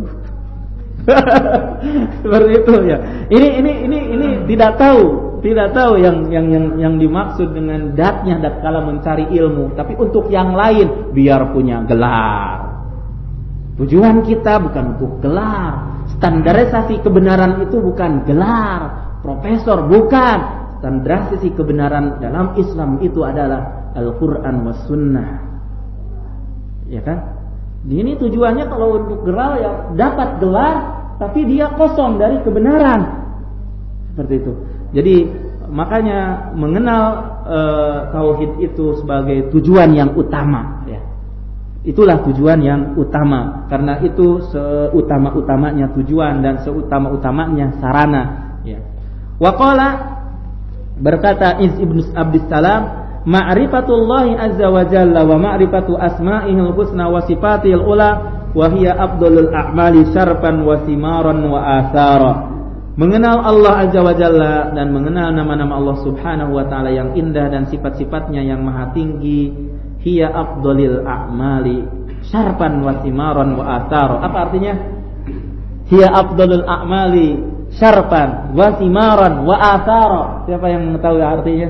Seperti itu ya. Ini tidak tahu yang dimaksud dengan datnya tatkala mencari ilmu, tapi untuk yang lain biar punya gelar. Tujuan kita bukan untuk gelar. Standarisasi kebenaran itu bukan gelar, profesor bukan. Standarisasi kebenaran dalam Islam itu adalah Al-Qur'an was Sunnah. Ya kan? Ini tujuannya kalau untuk gelar ya dapat gelar tapi dia kosong dari kebenaran. Seperti itu. Jadi makanya mengenal tauhid itu sebagai tujuan yang utama ya. Itulah tujuan yang utama, karena itu seutama-utamanya tujuan dan seutama-utamanya sarana ya. Wa qala, berkata Iz ibn Abdissalam, ma'rifatullahi azza wa jalla wa ma'rifatu asma'ihil husna wa sifatihil ula wa hiya afdalul a'mali syarfan wa simaran wa athara. mengenal Allah Azza wa Jalla dan mengenal nama-nama Allah Subhanahu wa taala yang indah dan sifat-sifatnya yang maha tinggi, hiya afdhalil a'mali syarfan wa simaran wa athar. Apa artinya? Hiya afdhalul a'mali syarfan wa simaran wa athar. Siapa yang mengetahui artinya?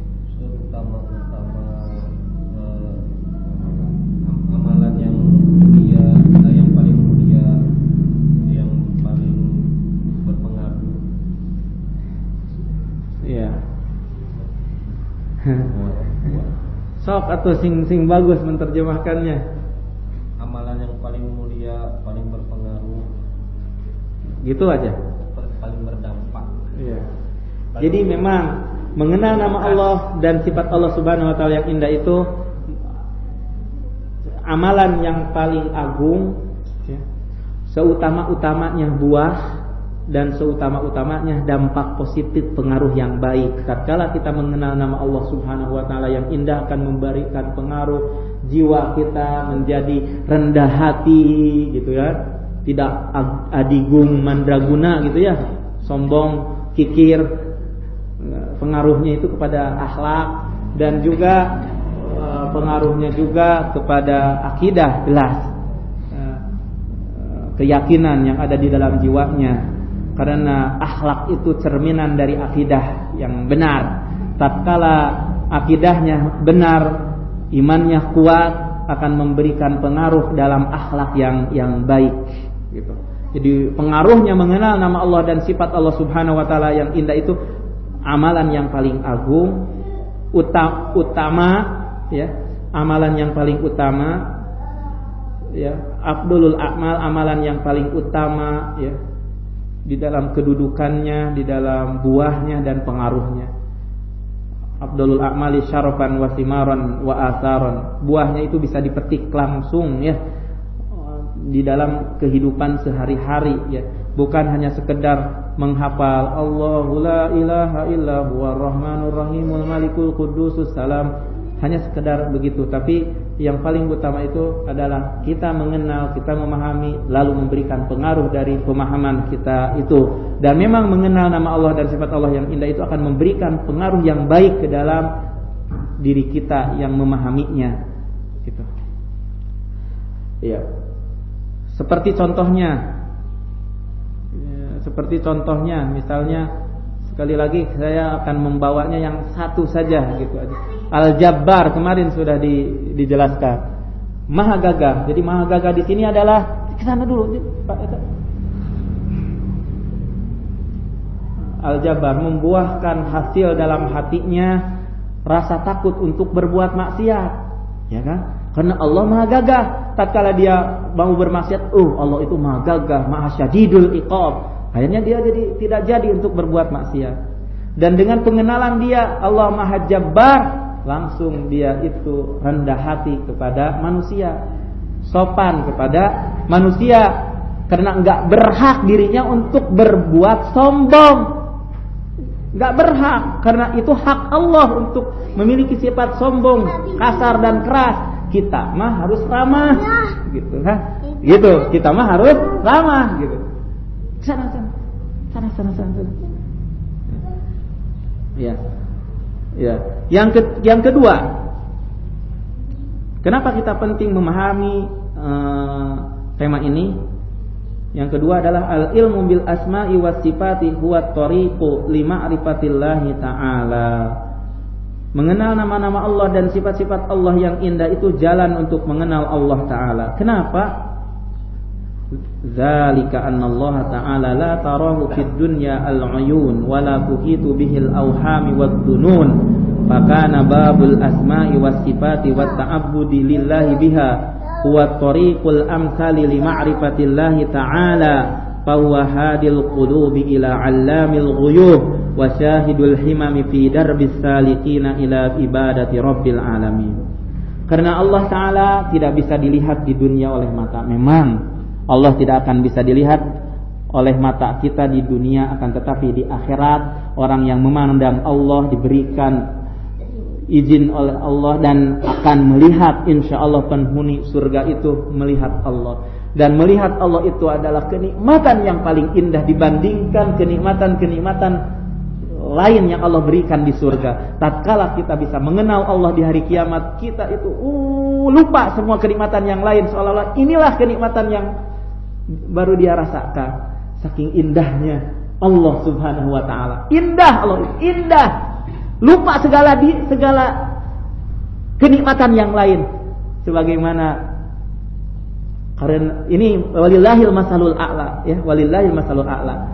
Amalan yang mulia, yang paling mulia, yang paling berpengaruh.
Iya. Sok atau sing bagus menerjemahkannya.
Amalan yang paling mulia, paling berpengaruh.
Gitu aja.
Paling berdampak.
Iya. Jadi memang mengenal nama Allah dan sifat Allah Subhanahu wa taala yang indah itu amalan yang paling agung, ya. Seutama-utamanya buah dan seutama-utamanya dampak positif, pengaruh yang baik. Tatkala kita mengenal nama Allah Subhanahu wa taala yang indah akan memberikan pengaruh jiwa kita menjadi rendah hati gitu ya. Tidak adigung mandraguna gitu ya. Sombong, kikir. Pengaruhnya itu kepada akhlak dan juga pengaruhnya juga kepada akidah, jelas. Keyakinan yang ada di dalam jiwanya. Karena akhlak itu cerminan dari akidah yang benar. Tatkala akidahnya benar, imannya kuat, akan memberikan pengaruh dalam akhlak yang baik gitu. Jadi pengaruhnya mengenal nama Allah dan sifat Allah Subhanahu wa taala yang indah itu amalan yang paling agung, utama ya, amalan yang paling utama ya, afdhalul a'mal, amalan yang paling utama ya, di dalam kedudukannya, di dalam buahnya dan pengaruhnya. Afdhalul a'mali syarafan wa simaran wa atharan. Buahnya itu bisa dipetik langsung ya di dalam kehidupan sehari-hari ya, bukan hanya sekedar menghafal Allahu la ilaha illa huwar rahmanur rahimul malikul qudusus salam, hanya sekedar begitu. Tapi yang paling utama itu adalah kita mengenal, kita memahami, lalu memberikan pengaruh dari pemahaman kita itu. Dan memang mengenal nama Allah dan sifat Allah yang indah itu akan memberikan pengaruh yang baik ke dalam diri kita yang memahaminya gitu. Iya. Seperti contohnya, misalnya sekali lagi saya akan membawanya yang satu saja gitu aja. Al-Jabbar kemarin sudah dijelaskan. Maha Gagah. Jadi Maha Gagah di sini adalah ke sana dulu, Pak. Al-Jabbar membuahkan hasil dalam hatinya rasa takut untuk berbuat maksiat, ya kan? Karena Allah Maha Gagah. Tatkala dia mau bermaksiat, Allah itu Maha Gagah, Maha Syadidul Iqab. Akhirnya dia tidak jadi untuk berbuat maksiat. Dan dengan pengenalan dia Allah Maha Jabbar, langsung dia itu rendah hati kepada manusia, sopan kepada manusia, karena enggak berhak dirinya untuk berbuat sombong. Enggak berhak, karena itu hak Allah untuk memiliki sifat sombong, kasar dan keras. Kita mah harus ramah, gitu kan? Gitu, kita mah harus ramah, gitu. Sana. Ya. Yang kedua, kenapa kita penting memahami tema ini? Yang kedua adalah al-ilmu bil asma'i was sifati huwa tariqu li ma'rifatillahi ta'ala. Mengenal nama-nama Allah dan sifat-sifat Allah yang indah itu jalan untuk mengenal Allah Ta'ala. Kenapa? Zalika anna Allah Ta'ala la tarahu fid dunya al-uyun wa la tuhitu bihil awhami wad dunun. Fakana babul asma'i was sifati wat ta'abbudi lillahi biha huwa tariqul amsali li ma'rifatillahi ta'ala. Fahuwa hadil qulubi ila 'allamil ghuyub wa syahidul himami fi darbis salikina ila ibadati rabbil alamin. Karena Allah Ta'ala tidak bisa dilihat di dunia oleh mata. Memang Allah tidak akan bisa dilihat oleh mata kita di dunia, akan tetapi di akhirat orang yang memandang Allah diberikan izin oleh Allah dan akan melihat, insya Allah penghuni surga itu melihat Allah. dan melihat Allah itu adalah kenikmatan yang paling indah dibandingkan kenikmatan-kenikmatan lain yang Allah berikan di surga. Tatkala kita bisa mengenal Allah di hari kiamat, kita itu lupa semua kenikmatan yang lain, seolah-olah inilah kenikmatan yang baru dia rasakan. Saking indahnya Allah Subhanahu wa taala. Indah Allah, indah. Lupa segala kenikmatan yang lain. Sebagaimana karena ini walillahil masalul a'la, ya, walillahil masalul a'la.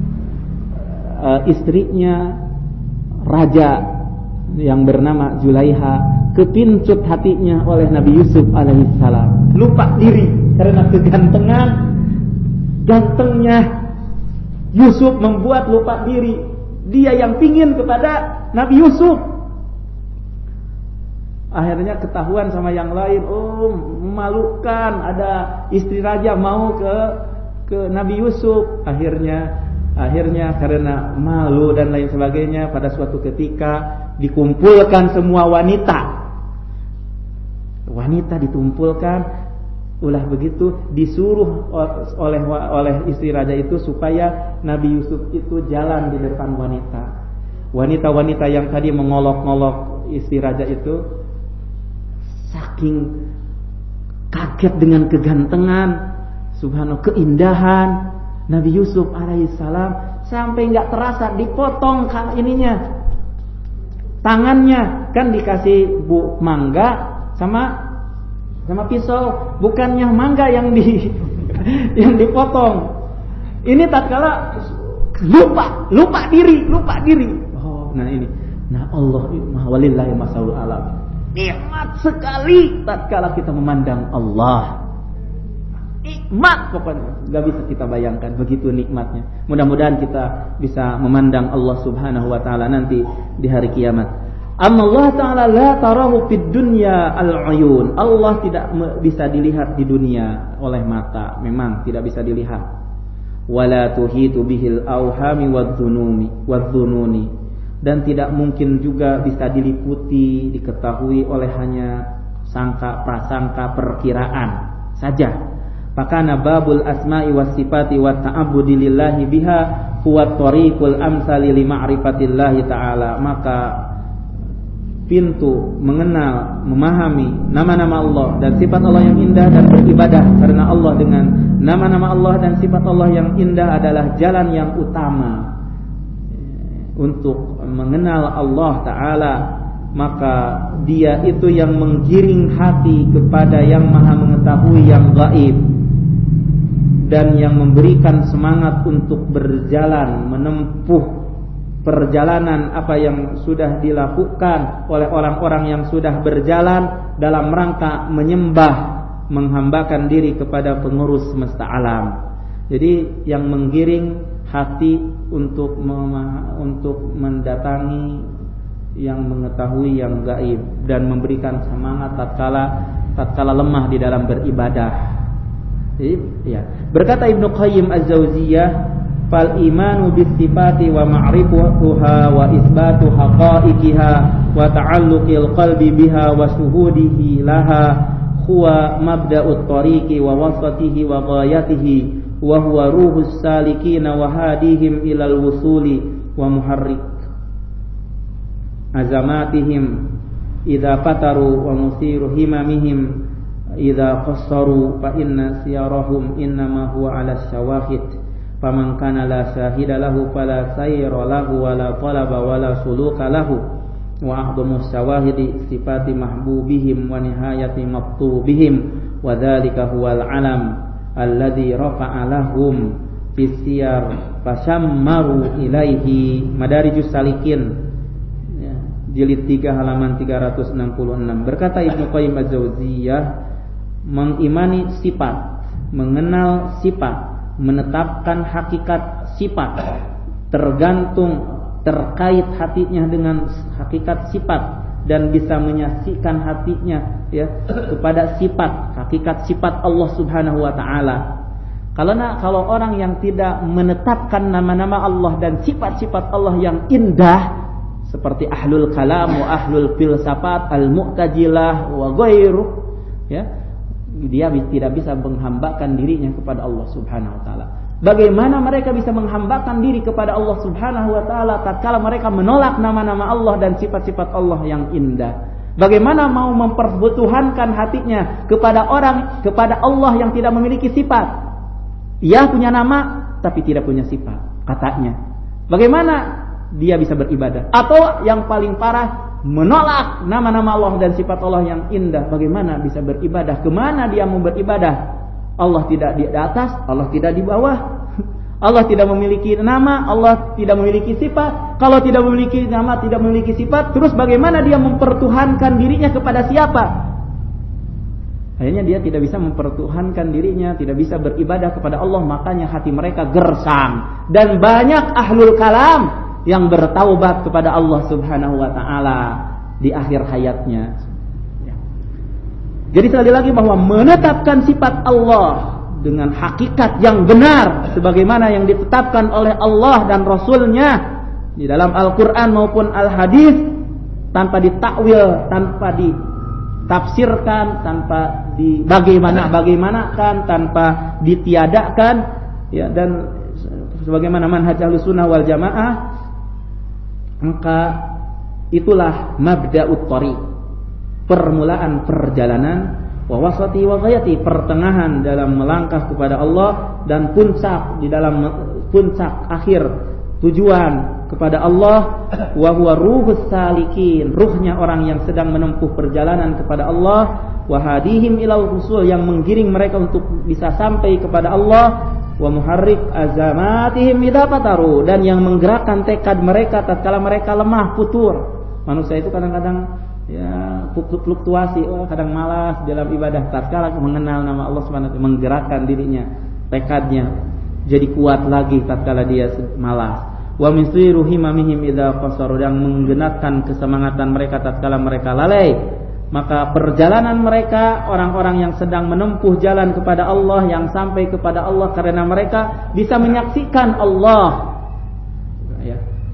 Istrinya raja yang bernama Zulaiha kepincut hatinya oleh Nabi Yusuf alaihissalam. Lupa diri karena gantengnya Yusuf membuat lupa diri. Dia yang pingin kepada Nabi Yusuf. Akhirnya ketahuan sama yang lain, memalukan, ada istri raja mau ke Nabi Yusuf. Akhirnya karena malu dan lain sebagainya, pada suatu ketika dikumpulkan semua wanita ditumpulkan, ulah begitu disuruh oleh istri raja itu supaya Nabi Yusuf itu jalan di depan wanita yang tadi mengolok-ngolok istri raja itu, saking kaget dengan kegantengan, subhanallah, keindahan Nabi Yusuf alaihissalam, sampai nggak terasa dipotong tangannya, kan dikasih mangga sama pisau, bukannya mangga yang dipotong. Ini tatkala lupa diri. Allah walillahi masalul a'la. Nikmat sekali tatkala kita memandang Allah. Nikmat pokoknya, gak bisa kita bayangkan begitu nikmatnya. Mudah-mudahan kita bisa memandang Allah Subhanahu wa taala nanti di hari kiamat. Allah taala la tarahu fid dunya al-uyun. Allah tidak bisa dilihat di dunia oleh mata, memang tidak bisa dilihat. Wala tuhitu bihil awhami wadh-dhununi. Dan tidak mungkin juga bisa diliputi, diketahui oleh hanya sangka, prasangka, perkiraan saja. Fakana babul asma'i was sifati wat ta'abbudi lillahi biha huwa tariqul amsali li ma'rifatillahi ta'ala. Maka pintu mengenal, memahami nama-nama Allah dan sifat Allah yang indah dan beribadah karena Allah dengan nama-nama Allah dan sifat Allah yang indah adalah jalan yang utama untuk mengenal Allah Ta'ala. Maka dia itu yang menggiring hati kepada yang maha mengetahui yang gaib, dan yang memberikan semangat untuk berjalan, menempuh perjalanan apa yang sudah dilakukan oleh orang-orang yang sudah berjalan dalam rangka menyembah, menghambakan diri kepada pengurus semesta alam. Jadi yang menggiring hati untuk mendatangi yang mengetahui yang gaib dan memberikan semangat tatkala lemah di dalam beribadah. Jadi, ya. Berkata Ibnu Qayyim Az-Jauziyah, fal imanu bis sifati wa ma'rifatuha wa isbatu haqa'iqiha wa ta'alluqil qalbi biha wa shuhudihi laha huwa mabda'ut tariqi wa wasatihi wa ghayatihi wa huwa ruhus salikina wa hadihim ilal wusuli wa muharrik azamatihim idza fataru wa musiru himamihim idza qassaru fa inna siyarahum innama huwa ala syawahid faman kana la syahida lahu fala sayra lahu wala talaba wala suluka lahu wa ahdamu syawahidi sifati mahbubihim wa nihayati maktubihim wa dzalika huwal alam alladzi rafa'a lahum fisiyar fasyammaru ilaihi. Madarijus Salikin ya, jilid 3 halaman 366. Berkata Ibnu Qayyim Az-Jauziyah, mengimani sifat, mengenal sifat, menetapkan hakikat sifat, terkait hatinya dengan hakikat sifat dan bisa menyaksikan hatinya ya kepada sifat, hakikat sifat Allah Subhanahu wa taala. Kalau orang yang tidak menetapkan nama-nama Allah dan sifat-sifat Allah yang indah seperti ahlul kalam wa ahlul filsafat, al-mu'tazilah wa ghairu ya, dia tidak bisa menghambakan dirinya kepada Allah Subhanahu wa taala. Bagaimana mereka bisa menghambakan diri kepada Allah Subhanahu wa taala tatkala mereka menolak nama-nama Allah dan sifat-sifat Allah yang indah? Bagaimana mau memperbutuhankan hatinya kepada Allah yang tidak memiliki sifat? Ia punya nama tapi tidak punya sifat, katanya. Bagaimana dia bisa beribadah? Atau yang paling parah, menolak nama-nama Allah dan sifat Allah yang indah. Bagaimana bisa beribadah? Kemana dia mau beribadah? Allah tidak di atas, Allah tidak di bawah. Allah tidak memiliki nama, Allah tidak memiliki sifat. Kalau tidak memiliki nama, tidak memiliki sifat, terus bagaimana dia mempertuhankan dirinya kepada siapa? Akhirnya dia tidak bisa mempertuhankan dirinya, tidak bisa beribadah kepada Allah. Makanya hati mereka gersang. Dan banyak ahlul kalam yang bertaubat kepada Allah Subhanahu wa ta'ala di akhir hayatnya. Jadi sekali lagi bahwa menetapkan sifat Allah dengan hakikat yang benar sebagaimana yang ditetapkan oleh Allah dan Rasul-Nya di dalam Al-Quran maupun Al-Hadis, tanpa ditakwil, tanpa ditafsirkan, tanpa bagaimanakan, tanpa ditiadakan, ya, dan sebagaimana manhaj Ahlussunnah wal Jamaah, maka itulah mabda'ut thariq, permulaan perjalanan, wa wasati wa ghayati, pertengahan dalam melangkah kepada Allah, dan puncak di dalam puncak akhir tujuan kepada Allah. Wa huwa ruhus salikin, ruhnya orang yang sedang menempuh perjalanan kepada Allah. Wa hadihim ilal husul, yang menggiring mereka untuk bisa sampai kepada Allah. Wa muharrik azamatihim idza fataru, dan yang menggerakkan tekad mereka tatkala mereka lemah, futur. Manusia itu kadang-kadang ya fluktuasi, kadang malas dalam ibadah. Tatkala mengenal nama Allah Subhanahu wa taala, menggerakkan dirinya, tekadnya jadi kuat lagi tatkala dia malas. Wa misiru himamihim idza qasaru, yang menggenapkan kesemangatan mereka tatkala mereka lalai. Maka perjalanan mereka, orang-orang yang sedang menempuh jalan kepada Allah, yang sampai kepada Allah karena mereka bisa menyaksikan Allah. Ya.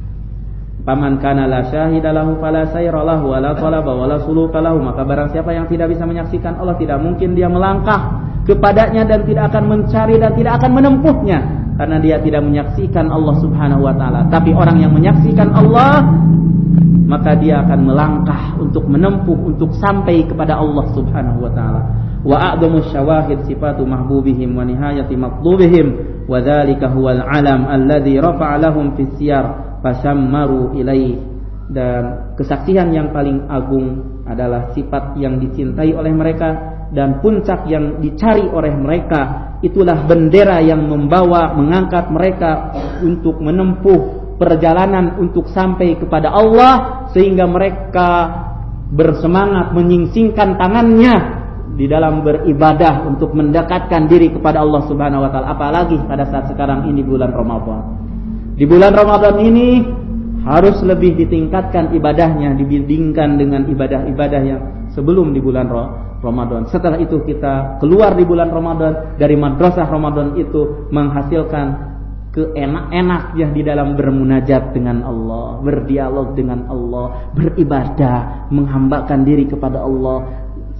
Paman kana la syahida lahu fala sayra lahu wala talaba wala suluka lahu, maka barang siapa yang tidak bisa menyaksikan Allah, tidak mungkin dia melangkah kepadanya dan tidak akan mencari dan tidak akan menempuhnya, karena dia tidak menyaksikan Allah Subhanahu wa taala. Tapi orang yang menyaksikan Allah, maka dia akan melangkah untuk menempuh, untuk sampai kepada Allah Subhanahu wa taala. Wa a'dhamu syawahid sifatu mahbubihim wa nihayati matlubihim, wa dzalika huwal alam alladzi rafa'a lahum fis siyar fasammaru ilaih. Dan kesaksian yang paling agung adalah sifat yang dicintai oleh mereka dan puncak yang dicari oleh mereka. Itulah bendera yang mengangkat mereka untuk menempuh perjalanan untuk sampai kepada Allah, sehingga mereka bersemangat menyingsingkan tangannya di dalam beribadah untuk mendekatkan diri kepada Allah Subhanahu wa taala. Apalagi pada saat sekarang ini bulan Ramadan. Di bulan Ramadan ini harus lebih ditingkatkan ibadahnya dibandingkan dengan ibadah-ibadah yang sebelum di bulan Ramadan. Setelah itu kita keluar di bulan Ramadan, dari madrasah Ramadan itu menghasilkan keenak-enaknya di dalam bermunajat dengan Allah, berdialog dengan Allah, beribadah, menghambakan diri kepada Allah.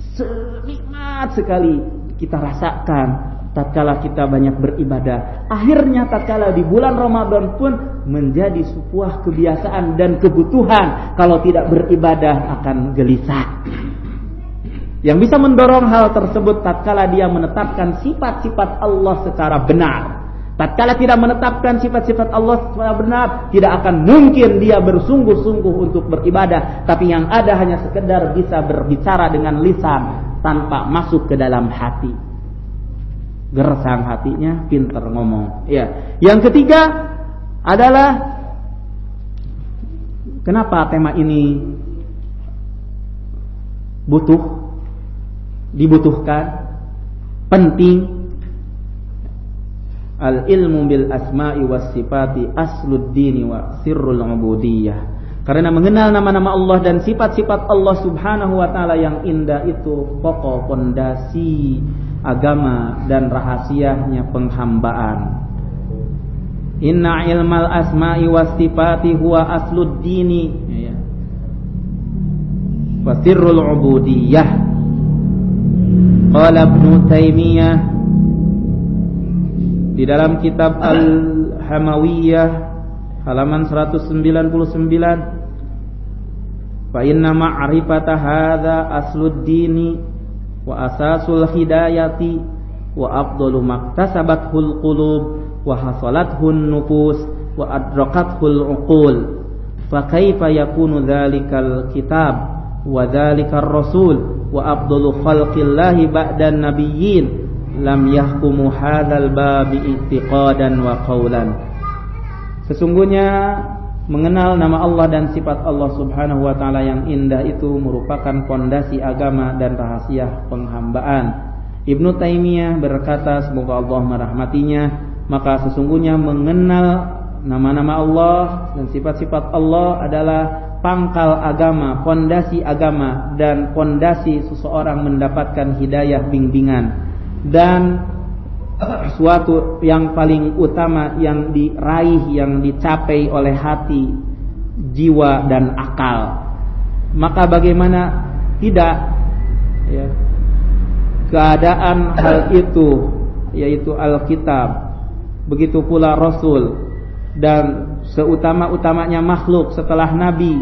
Senikmat sekali kita rasakan tatkala kita banyak beribadah. Akhirnya tatkala di bulan Ramadan pun menjadi sebuah kebiasaan dan kebutuhan. Kalau tidak beribadah akan gelisah. Yang bisa mendorong hal tersebut tatkala dia menetapkan sifat-sifat Allah secara benar. Tatkala tidak menetapkan sifat-sifat Allah secara benar, tidak akan mungkin dia bersungguh-sungguh untuk beribadah. Tapi yang ada hanya sekedar bisa berbicara dengan lisan tanpa masuk ke dalam hati. Gersang hatinya, pintar ngomong. Ya. Yang ketiga adalah kenapa tema ini dibutuhkan, penting. Al-ilmu bil asma'i was sifati aslud dini wa sirrul ubudiyah. Karena mengenal nama-nama Allah dan sifat-sifat Allah Subhanahu wa taala yang indah itu pokok pondasi agama dan rahasianya penghambaan. Inna ilmal asma'i was sifati huwa aslud dini wa sirrul ubudiyah. Qala Ibnu Taimiyah di dalam kitab Al-Hamawiyah halaman 199, fa inna ma'rifata hadza aslud dini wa asasul hidayati wa afdalu maktasabathul qulub wa hasalathun nufus wa adrakathul uqul, fa kaifa yakunu dzalikal kitab wa dzalikar rasul wa afdalu khalqillahi ba'dan nabiyyin lam yahkumu hadzal babi i'tiqadan wa qaulan. Sesungguhnya mengenal nama Allah dan sifat Allah Subhanahu wa taala yang indah itu merupakan fondasi agama dan rahasia penghambaan. Ibnu Taimiyah berkata, semoga Allah merahmatinya, maka sesungguhnya mengenal nama-nama Allah dan sifat-sifat Allah adalah pangkal agama, fondasi agama, dan fondasi seseorang mendapatkan hidayah bimbingan. Dan suatu yang paling utama yang diraih, yang dicapai oleh hati, jiwa, dan akal. Maka bagaimana tidak ya, keadaan hal itu, yaitu Alkitab, begitu pula Rasul, dan seutama-utamanya makhluk setelah Nabi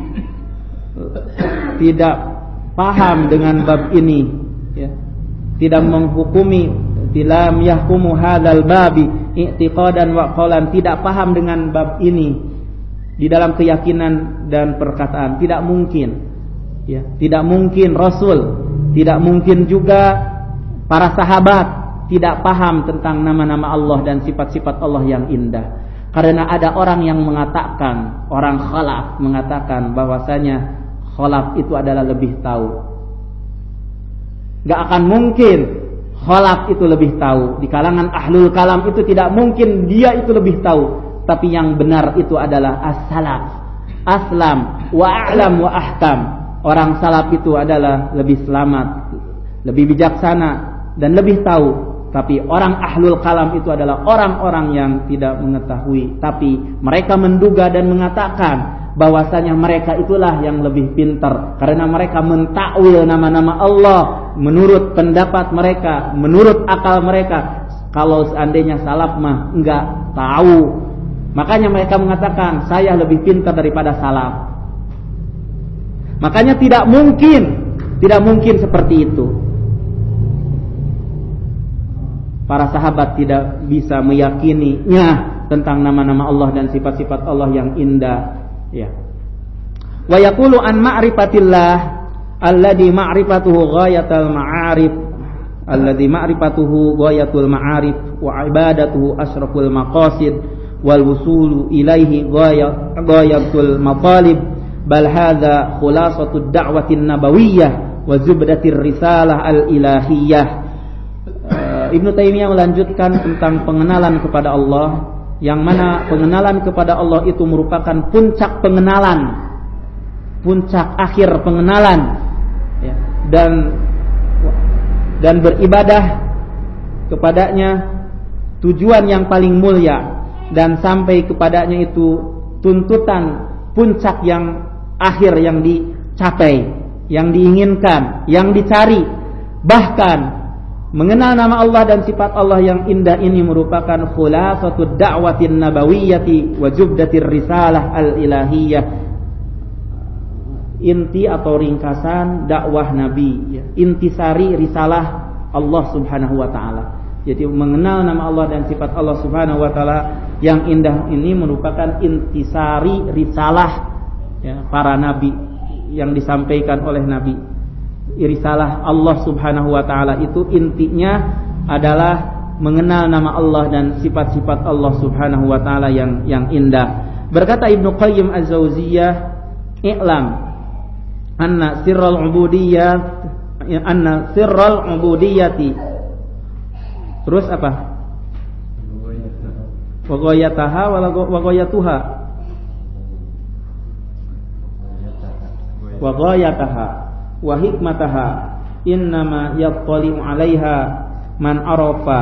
tidak paham dengan bab ini, ya, tidak menghukumi, lam yahkumu hadzal babi i'tiqadan wa qaulan, tidak paham dengan bab ini di dalam keyakinan dan perkataan. Tidak mungkin, ya, tidak mungkin Rasul, tidak mungkin juga para sahabat tidak paham tentang nama-nama Allah dan sifat-sifat Allah yang indah. Karena ada orang yang mengatakan, orang khalaf mengatakan bahwasanya khalaf itu adalah lebih tahu. Gak akan mungkin khalaf itu lebih tahu. Di kalangan ahlul kalam itu tidak mungkin dia itu lebih tahu. Tapi yang benar itu adalah as-salaf, aslam wa a'lam wa ahkam. Orang salaf itu adalah lebih selamat, lebih bijaksana, dan lebih tahu. Tapi orang ahlul kalam itu adalah orang-orang yang tidak mengetahui, tapi mereka menduga dan mengatakan bahwasanya mereka itulah yang lebih pintar, karena mereka mentakwil nama-nama Allah menurut pendapat mereka, menurut akal mereka. Kalau seandainya salaf mah enggak tahu, makanya mereka mengatakan saya lebih pintar daripada salaf. Makanya tidak mungkin seperti itu. Para sahabat tidak bisa meyakininya tentang nama-nama Allah dan sifat-sifat Allah yang indah, ya. Wa yaqulu an ma'rifatillah alladhi ma'rifatuhu ghayatul ma'arif, alladhi ma'rifatuhu ghayatul ma'arif wa ibadatuhu asyraful maqasid wal wusulu ilaihi ghayatul matalib, bal hadza khulasatud da'watin nabawiyyah wa zubdatir risalah al-ilahiyyah. Ibnu Taimiyah melanjutkan tentang pengenalan kepada Allah, yang mana pengenalan kepada Allah itu merupakan puncak pengenalan, puncak akhir pengenalan, ya, dan beribadah kepadanya tujuan yang paling mulia, dan sampai kepadanya itu tuntutan puncak yang akhir yang dicapai, yang diinginkan, yang dicari. Bahkan mengenal nama Allah dan sifat Allah yang indah ini merupakan khulasatud da'watin nabawiyyati wa zubdatir risalah al-ilahiyyah, inti atau ringkasan dakwah Nabi, ya, intisari risalah Allah Subhanahu wa taala. Jadi mengenal nama Allah dan sifat Allah Subhanahu wa taala yang indah ini merupakan intisari risalah, ya, para nabi yang disampaikan oleh Nabi. Risalah Allah Subhanahu wa taala itu intinya adalah mengenal nama Allah dan sifat-sifat Allah Subhanahu wa taala yang indah. Berkata Ibnu Qayyim Az-Jauziyah, "I'lam anna sirral ubudiyyati." Terus apa? Wa ghayataha wa ghayatuha. Wa ghayataha wa hikmataha innama yattali'u 'alaiha man arafa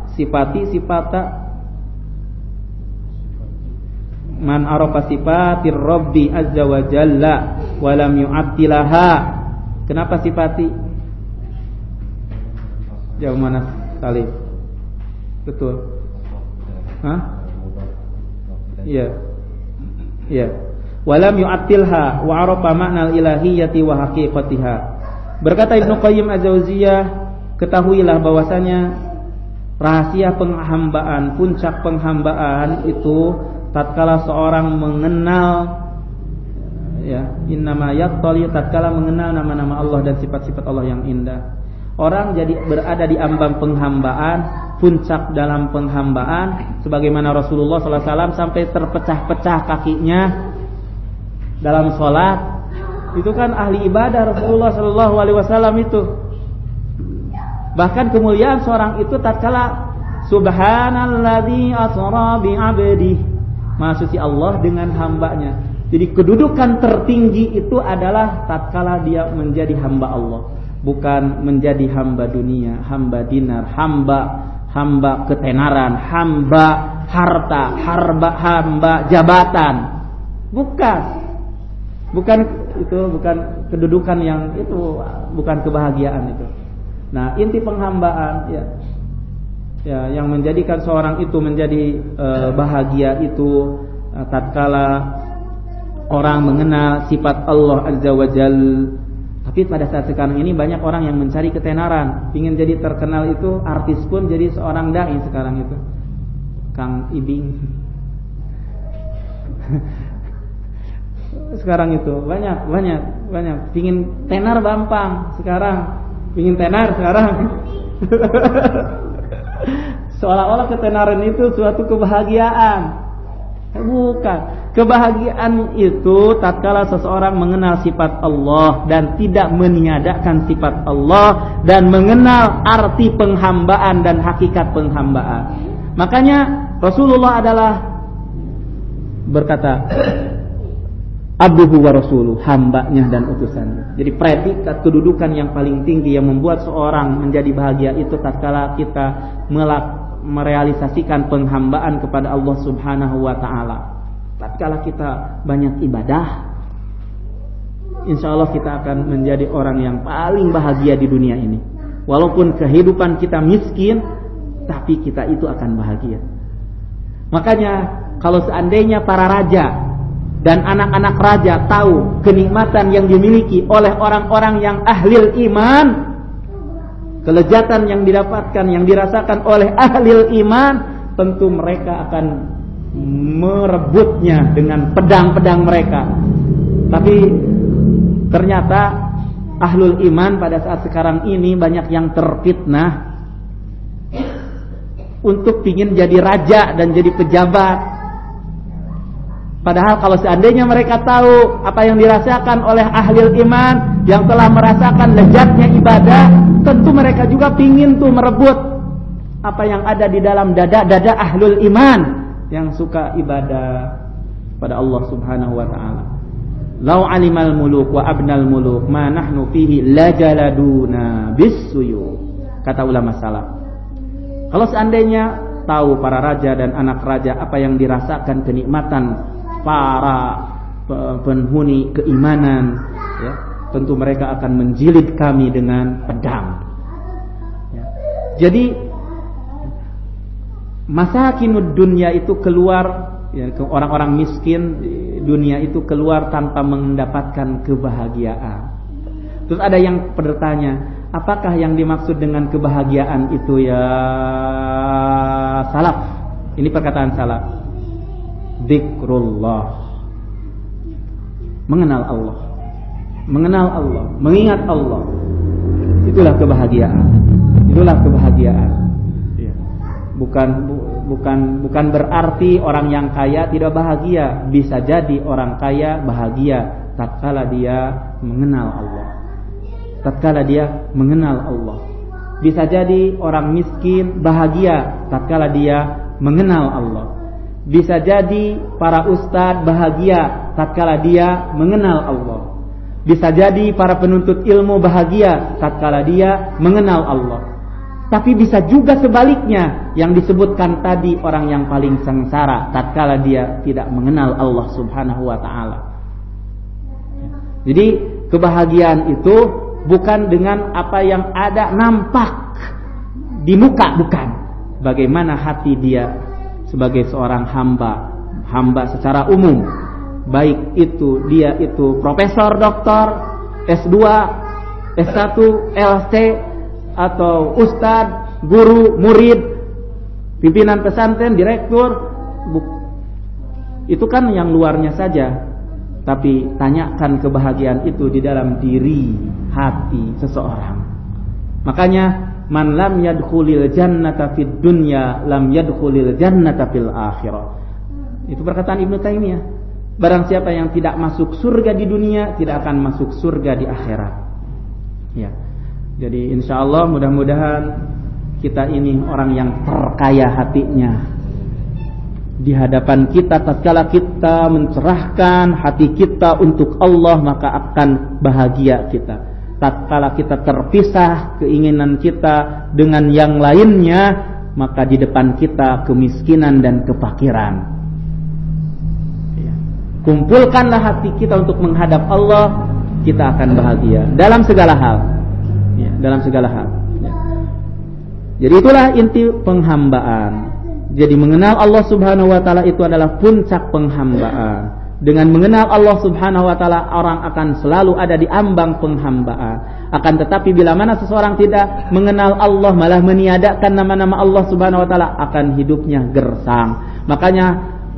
sifatir rabbi azza wa jalla wa lam yu'attilaha. Kenapa sifati? Jauh mana salib? Betul. Hah? Iya. Iya. Walam yu'attilha wa 'arafa ma'nal ilahiyyati wa haqiqatiha. Berkata Ibnu Qayyim Az-Jauziyah, ketahuilah bahwasanya rahasia penghambaan, puncak penghambaan itu tatkala seorang mengenal, ya, innama yattali, tatkala mengenal nama-nama Allah dan sifat-sifat Allah yang indah. Orang jadi berada di ambang penghambaan, puncak dalam penghambaan, sebagaimana Rasulullah SAW sampai terpecah-pecah kakinya dalam sholat. Itu kan ahli ibadah Rasulullah SAW itu. Bahkan kemuliaan seorang itu tatkala subhanalladzi asra bi 'abdihi, Maha suci Allah dengan hambanya. Jadi kedudukan tertinggi itu adalah tatkala dia menjadi hamba Allah, bukan menjadi hamba dunia, hamba dinar, hamba ketenaran, hamba harta, hamba jabatan. Bukan itu, bukan kedudukan yang itu, bukan kebahagiaan itu. Nah, inti penghambaan ya yang menjadikan seorang itu menjadi bahagia itu tatkala orang mengenal sifat Allah Azza wa Jal. Tapi pada saat sekarang ini banyak orang yang mencari ketenaran, ingin jadi terkenal itu, artis pun jadi seorang dai sekarang itu. Kang Ibing. Sekarang itu banyak pingin tenar gampang sekarang. Pingin tenar sekarang. Seolah-olah ketenaran itu suatu kebahagiaan. Bukan. Kebahagiaan itu tatkala seseorang mengenal sifat Allah dan tidak meniadakan sifat Allah dan mengenal arti penghambaan dan hakikat penghambaan. Makanya Rasulullah adalah berkata abduhu wa rasuluh, hambanya dan utusannya. Jadi predikat kedudukan yang paling tinggi yang membuat seorang menjadi bahagia itu tatkala kita merealisasikan penghambaan kepada Allah Subhanahu wa taala. Tatkala kita banyak ibadah, insyaallah kita akan menjadi orang yang paling bahagia di dunia ini. Walaupun kehidupan kita miskin, tapi kita itu akan bahagia. Makanya kalau seandainya para raja dan anak-anak raja tahu kenikmatan yang dimiliki oleh orang-orang yang ahlil iman, kelezatan yang didapatkan, yang dirasakan oleh ahlil iman, tentu mereka akan merebutnya dengan pedang-pedang mereka. Tapi ternyata ahlul iman pada saat sekarang ini banyak yang terfitnah untuk ingin jadi raja dan jadi pejabat. Padahal kalau seandainya mereka tahu apa yang dirasakan oleh ahlul iman yang telah merasakan lezatnya ibadah, tentu mereka juga ingin tuh merebut apa yang ada di dalam dada ahlul iman yang suka ibadah pada Allah Subhanahu wa taala. Lau alimal muluk wa abnal muluk ma nahnu fihi lajaladuna bisuyu. Kata ulama salaf. Kalau seandainya tahu para raja dan anak raja apa yang dirasakan kenikmatan para penghuni keimanan, ya, tentu mereka akan menjilid kami dengan pedang. Ya. Jadi masakinud dunia itu keluar, ya, orang-orang miskin dunia itu keluar tanpa mendapatkan kebahagiaan. Terus ada yang bertanya, apakah yang dimaksud dengan kebahagiaan itu ya salaf? Ini perkataan salaf. Zikrullah, mengenal Allah, mengingat Allah. Itulah kebahagiaan. Ya. Bukan berarti orang yang kaya tidak bahagia. Bisa jadi orang kaya bahagia tatkala dia mengenal Allah. Bisa jadi orang miskin bahagia tatkala dia mengenal Allah. Bisa jadi para ustadz bahagia tatkala dia mengenal Allah. Bisa jadi para penuntut ilmu bahagia tatkala dia mengenal Allah. Tapi bisa juga sebaliknya, yang disebutkan tadi orang yang paling sengsara tatkala dia tidak mengenal Allah Subhanahu wa taala. Jadi kebahagiaan itu bukan dengan apa yang ada nampak, di muka bukan. Bagaimana hati dia sebagai seorang hamba secara umum, baik itu dia itu profesor, doktor, S2, S1, LC, atau ustadz, guru, murid, pimpinan pesantren, direktur, itu kan yang luarnya saja. Tapi tanyakan kebahagiaan itu di dalam diri, hati seseorang. Makanya man lam yadkhulil jannata fid dunya lam yadkhulil jannata fil akhirah. Itu perkataan Ibnu Taimiyah. Barang siapa yang tidak masuk surga di dunia, tidak akan masuk surga di akhirat. Ya. Jadi insyaallah mudah-mudahan kita ini orang yang terkaya hatinya. Di hadapan kita tatkala kita mencerahkan hati kita untuk Allah, maka akan bahagia kita. Tatkala kita terpisah keinginan kita dengan yang lainnya, maka di depan kita kemiskinan dan kefakiran. Ya. Kumpulkanlah hati kita untuk menghadap Allah, kita akan bahagia dalam segala hal. Ya, dalam segala hal. Ya. Jadi itulah inti penghambaan. Jadi mengenal Allah Subhanahu wa taala itu adalah puncak penghambaan. Dengan mengenal Allah Subhanahu wa taala, orang akan selalu ada di ambang penghambaan. Akan tetapi bila mana seseorang tidak mengenal Allah, malah meniadakan nama-nama Allah Subhanahu wa taala, akan hidupnya gersang. Makanya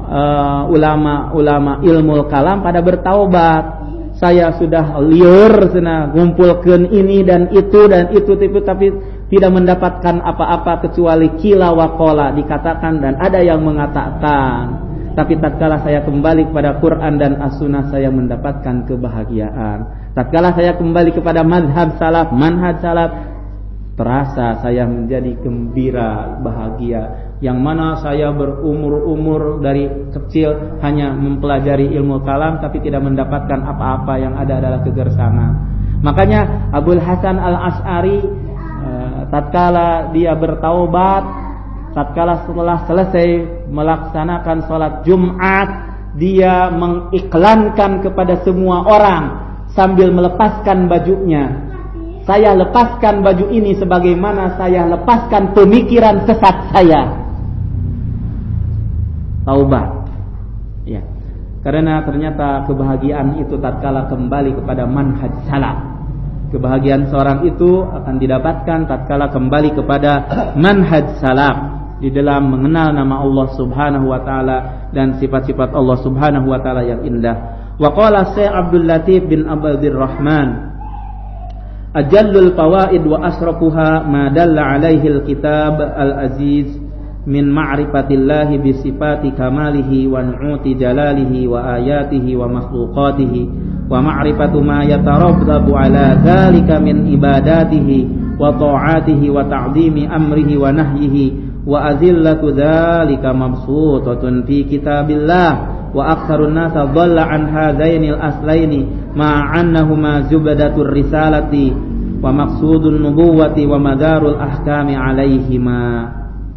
ulama-ulama ilmu kalam pada bertaubat. Saya sudah liur ngumpulkeun ini dan itu tapi tidak mendapatkan apa-apa kecuali kila wa qala dikatakan, dan ada yang mengatakan. Tapi tatkala saya kembali kepada Quran dan As-Sunnah, saya mendapatkan kebahagiaan. Tatkala saya kembali kepada manhaj salaf, terasa saya menjadi gembira, bahagia. Yang mana saya berumur-umur dari kecil hanya mempelajari ilmu kalam, tapi tidak mendapatkan apa-apa, yang ada adalah kegersangan. Makanya Abul Hasan Al-Asy'ari tatkala dia bertaubat, tatkala setelah selesai melaksanakan sholat Jumat, dia mengiklankan kepada semua orang sambil melepaskan bajunya. Saya lepaskan baju ini sebagaimana saya lepaskan pemikiran sesat saya. Taubat. Ya. Karena ternyata kebahagiaan itu tatkala kembali kepada manhaj salaf. Kebahagiaan seorang itu akan didapatkan tatkala kembali kepada manhaj salaf, di dalam mengenal nama Allah Subhanahu wa taala dan sifat-sifat Allah Subhanahu wa taala yang indah. Wa qala Syekh Abdul Latif bin Abdul Rahman, ajallul fawaid wa asrafuha ma dalla alaihi alkitab al-aziz min ma'rifatillahi bi sifati kamalihi wa nu'uti jalalihi wa ayatihi wa makhluqatihi wa ma'rifatu ma yatarabbabu ala dzalika min ibadatihi wa ta'atihi wa ta'zimi amrihi wa nahyihi wa azillatu dzalika mabsutatun fi kitabillah wa aktsarun nasa dhalla an hadzainil aslaini ma annahuma zubdatur risalati wa maqsudun nubuwati wa madarul ahkami alaihima.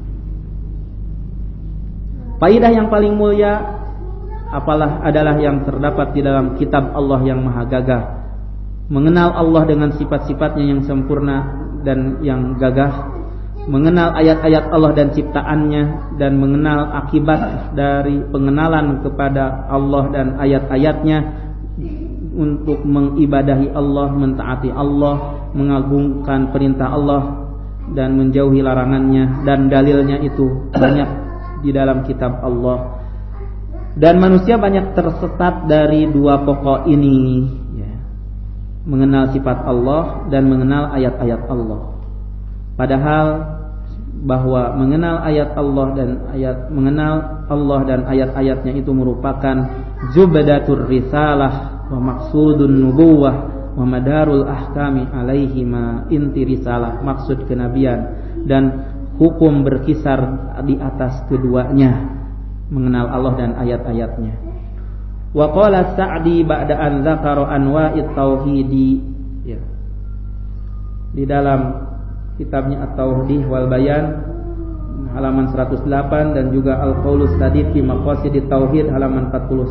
Faidah yang paling mulia adalah yang terdapat di dalam kitab Allah yang maha gagah. Mengenal Allah dengan sifat-sifatnya yang sempurna dan yang gagah, mengenal ayat-ayat Allah dan ciptaannya, dan mengenal akibat dari pengenalan kepada Allah dan ayat-ayatnya untuk mengibadahi Allah, mentaati Allah, mengagungkan perintah Allah dan menjauhi larangannya, dan dalilnya itu banyak di dalam kitab Allah. Dan manusia banyak tersesat dari dua pokok ini, ya. Mengenal sifat Allah dan mengenal ayat-ayat Allah. Padahal bahwa mengenal ayat Allah dan ayat-ayatnya itu merupakan zubdatur risalah wa maqsudun nubuwah wa madarul ahkami alaihima, inti risalah, maksud kenabian dan hukum berkisar di atas keduanya, mengenal Allah dan ayat-ayatnya. Wa qala Sa'di ba'da an dzakara anwa'it tauhidi, ya. Di dalam kitabnya At-Tauhid wal Bayan halaman 108 dan juga Al-Qaulus Sadid fi Maqasidit Tauhid halaman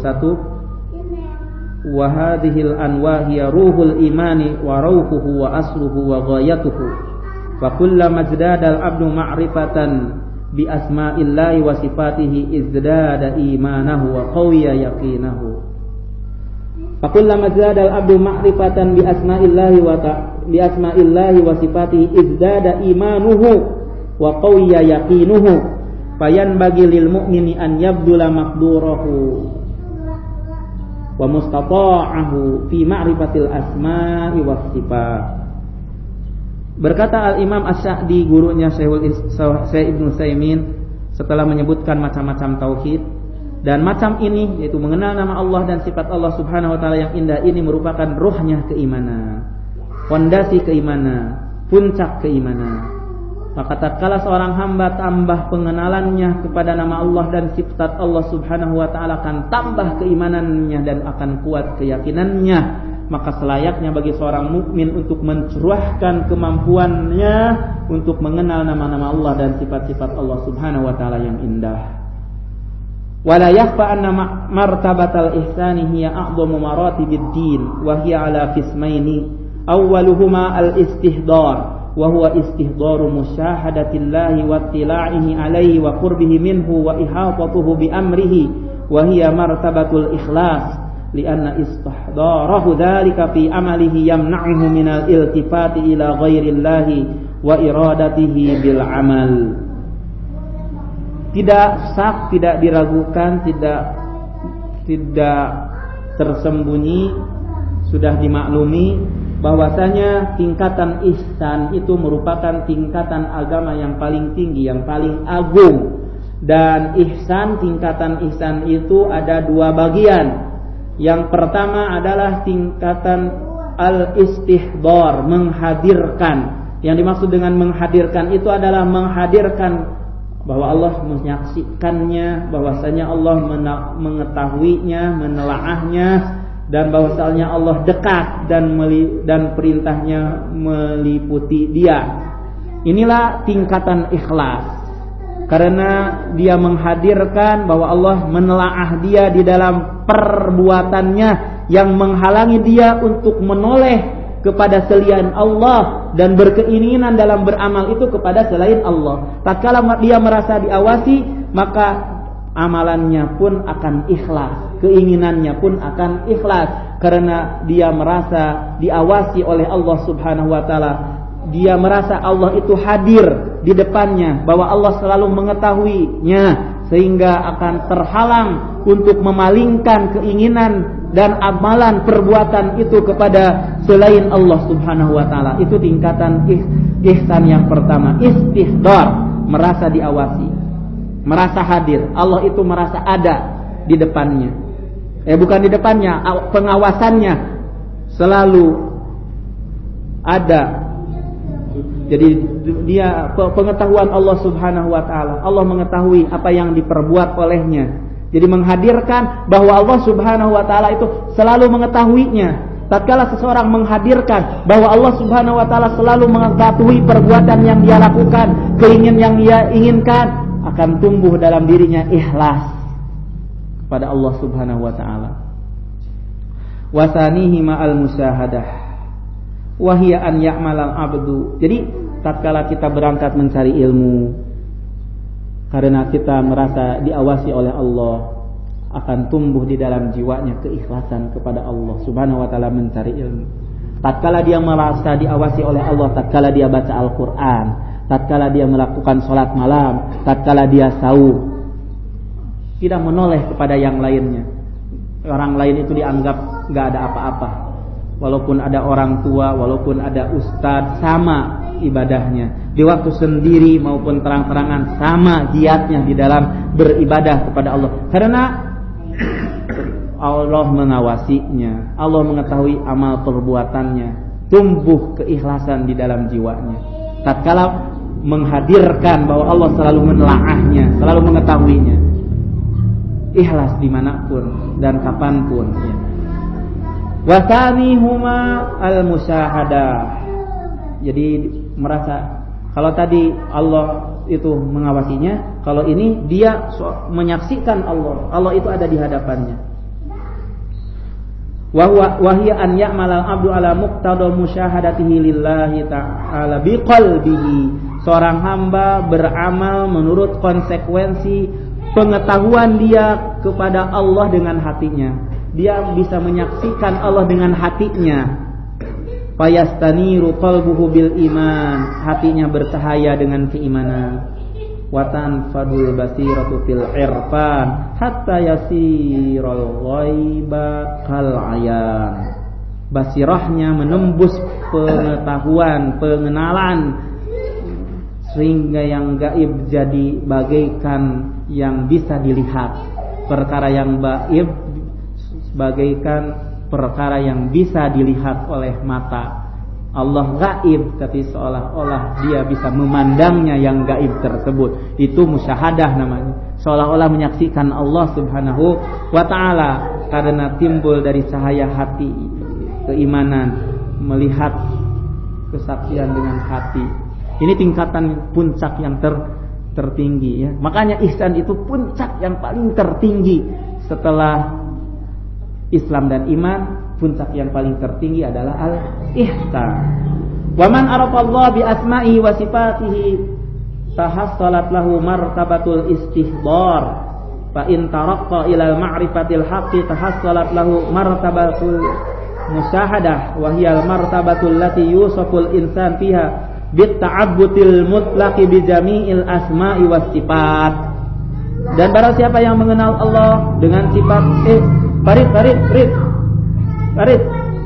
41. Wa hadhil anwa' hiya ruhul imani wa rawhuhu wa asluhu wa ghayatuhu. Wa kullama izdada al-'abdu ma'rifatan bi asma'illahi wa sifatihi izdada imanahu wa qawiya yaqinahu. Fa kullama izdada al-'abdu ma'rifatan bi asma'illahi wa sifatihi izdada imanuhu wa qawiya yaqinuhu. Fayanbaghi lil mu'mini an yabdula maqdurahu wa mustata'ahu fi ma'rifatil asma'i was sifat. Berkata Al-Imam Asy-Sya'di, gurunya Syekh Ibnu Utsaimin, setelah menyebutkan macam-macam tauhid, dan macam ini yaitu mengenal nama Allah dan sifat Allah Subhanahu wa taala yang indah ini merupakan ruhnya keimanan, fondasi keimanan, puncak keimanan. Maka tatkala seorang hamba tambah pengenalannya kepada nama Allah dan sifat Allah Subhanahu wa taala, akan tambah keimanannya dan akan kuat keyakinannya. Maka selayaknya bagi seorang mukmin untuk mencurahkan kemampuannya untuk mengenal nama-nama Allah dan sifat-sifat Allah Subhanahu wa taala yang indah. Wala yakhfa anna martabatal ihsani hiya a'dhamu maratibid din wa hiya ala qismaini. Awwaluhuma al-istihdar wa huwa istihdaru musyahadatillahi wa ittila'ihi alayhi wa qurbihi minhu wa ihatatuhu bi amrihi wa hiya martabatul ikhlas. Lianna istihdarahu dzalika fi amalihi yamna'uhu minal iltifati ila ghairillahi wa iradatihi bil amal. Tidak sak, tidak diragukan, tidak tersembunyi, sudah dimaklumi bahwasanya tingkatan ihsan itu merupakan tingkatan agama yang paling tinggi, yang paling agung. Dan tingkatan ihsan itu ada dua bagian. Yang pertama adalah tingkatan al-istihdar, menghadirkan. Yang dimaksud dengan menghadirkan itu adalah menghadirkan bahwa Allah menyaksikannya, bahwasanya Allah mengetahuinya, menelaahnya, dan bahwasanya Allah dekat dan perintahnya meliputi dia. Inilah tingkatan ikhlas. Karena dia menghadirkan bahwa Allah menelaah dia di dalam perbuatannya yang menghalangi dia untuk menoleh kepada selain Allah dan berkeinginan dalam beramal itu kepada selain Allah. Tatkala dia merasa diawasi, maka amalannya pun akan ikhlas, keinginannya pun akan ikhlas, karena dia merasa diawasi oleh Allah Subhanahu wa taala. Dia merasa Allah itu hadir di depannya, bahwa Allah selalu mengetahuinya, sehingga akan terhalang untuk memalingkan keinginan dan amalan perbuatan itu kepada selain Allah Subhanahu wa taala. Itu tingkatan ihsan yang pertama, istihdar, merasa diawasi, merasa hadir. Allah itu merasa ada di depannya. Bukan di depannya, pengawasannya selalu ada. Jadi dia pengetahuan Allah Subhanahu wa taala. Allah mengetahui apa yang diperbuat olehnya. Jadi menghadirkan bahwa Allah Subhanahu wa taala itu selalu mengetahuinya. Tatkala seseorang menghadirkan bahwa Allah Subhanahu wa taala selalu mengetahui perbuatan yang dia lakukan, keinginan yang dia inginkan, akan tumbuh dalam dirinya ikhlas pada Allah Subhanahu wa taala. Wasanihi ma'al musyahadah wa hiya an ya'malal abdu. Jadi tatkala kita berangkat mencari ilmu, karena kita merasa diawasi oleh Allah, akan tumbuh di dalam jiwanya keikhlasan kepada Allah Subhanahu wa taala mencari ilmu. Tatkala dia merasa diawasi oleh Allah, tatkala dia baca Al-Qur'an, tatkala dia melakukan salat malam, tatkala dia sahur, tidak menoleh kepada yang lainnya. Orang lain itu dianggap enggak ada apa-apa. Walaupun ada orang tua, walaupun ada ustadz, sama ibadahnya. Di waktu sendiri maupun terang-terangan, sama giatnya di dalam beribadah kepada Allah. Karena Allah mengawasinya, Allah mengetahui amal perbuatannya, tumbuh keikhlasan di dalam jiwanya. Tatkala menghadirkan bahwa Allah selalu menelaahnya, selalu mengetahuinya, ikhlas dimanapun dan kapanpun. Ya. Wasanihuma al-musyahadah. Jadi merasa, kalau tadi Allah itu mengawasinya, kalau ini dia menyaksikan Allah. Allah itu ada di hadapannya. wa hiya an ya'mala al-'abdu ala muqtada musyahadatihi lillahi ta'ala biqalbihi. Seorang hamba beramal menurut konsekuensi pengetahuan dia kepada Allah dengan hatinya. Dia bisa menyaksikan Allah dengan hatinya. Fayastaniru qalbuhu bil iman, hatinya bercahaya dengan keimanan. Wa tanfadul basiratu fil irfan hatta yasiral ghaiba kal ayan. Basirahnya menembus pengetahuan, pengenalan, sehingga yang gaib jadi bagaikan yang bisa dilihat. Perkara yang gaib bagaikan perkara yang bisa dilihat oleh mata. Allah gaib, tapi seolah-olah dia bisa memandangnya yang gaib tersebut. Itu musyahadah namanya. Seolah-olah menyaksikan Allah subhanahu wa ta'ala, karena timbul dari cahaya hati, keimanan, melihat kesaksian dengan hati. Ini tingkatan puncak yang tertinggi ya. Makanya ihsan itu puncak yang paling tertinggi setelah Islam dan iman. Puncak yang paling tertinggi adalah al-ihsan. Wa man arafa Allah bi asma'ihi wa sifatihi tahassalat lahu martabatul istihdar. Fa in taraqqa ila al-ma'rifatil haqqi tahassalat lahu martabatul musyahadah wa hiya al-martabatul lati yusaful insan fiha bit ta'abbutil mutlaqi bi jami'il asma'i was sifat. Dan barang siapa yang mengenal Allah dengan sifat Farid.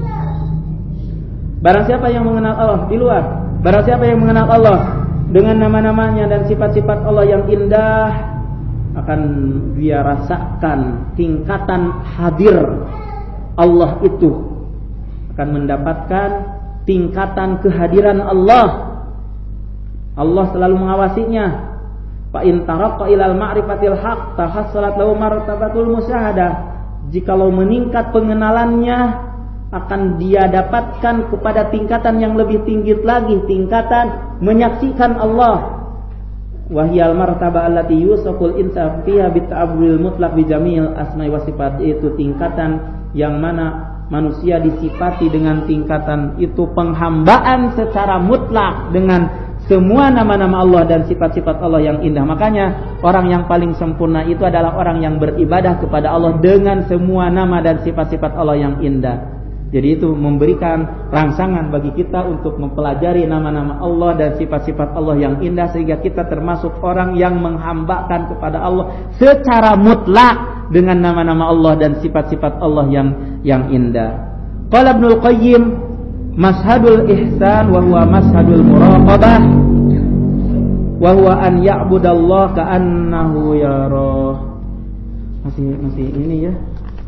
Barang siapa yang mengenal Allah di luar, barang siapa yang mengenal Allah dengan nama-namanya dan sifat-sifat Allah yang indah, akan dia rasakan tingkatan hadir Allah itu, akan mendapatkan tingkatan kehadiran Allah. Allah selalu mengawasinya. Fa in taraqqa ilal ma'rifatil haqq tahassalat lahu martabatul musyahadah. Jikalau meningkat pengenalannya, akan dia dapatkan kepada tingkatan yang lebih tinggi lagi, tingkatan menyaksikan Allah. Wahyal martabah allati yusaful insan fiha bita'abbil mutlaq bi jami'il asma'i wa sifat. Itu tingkatan yang mana manusia disifati dengan tingkatan itu penghambaan secara mutlak dengan semua nama-nama Allah dan sifat-sifat Allah yang indah. Makanya orang yang paling sempurna itu adalah orang yang beribadah kepada Allah dengan semua nama dan sifat-sifat Allah yang indah. Jadi itu memberikan rangsangan bagi kita untuk mempelajari nama-nama Allah dan sifat-sifat Allah yang indah, sehingga kita termasuk orang yang menghambakan kepada Allah secara mutlak dengan nama-nama Allah dan sifat-sifat Allah yang indah. Qala Ibnul Qayyim, mashadul ihsan wa huwa mashadul muraqabah wa huwa an ya'budallah ka'annahu yarah. Masih ini ya.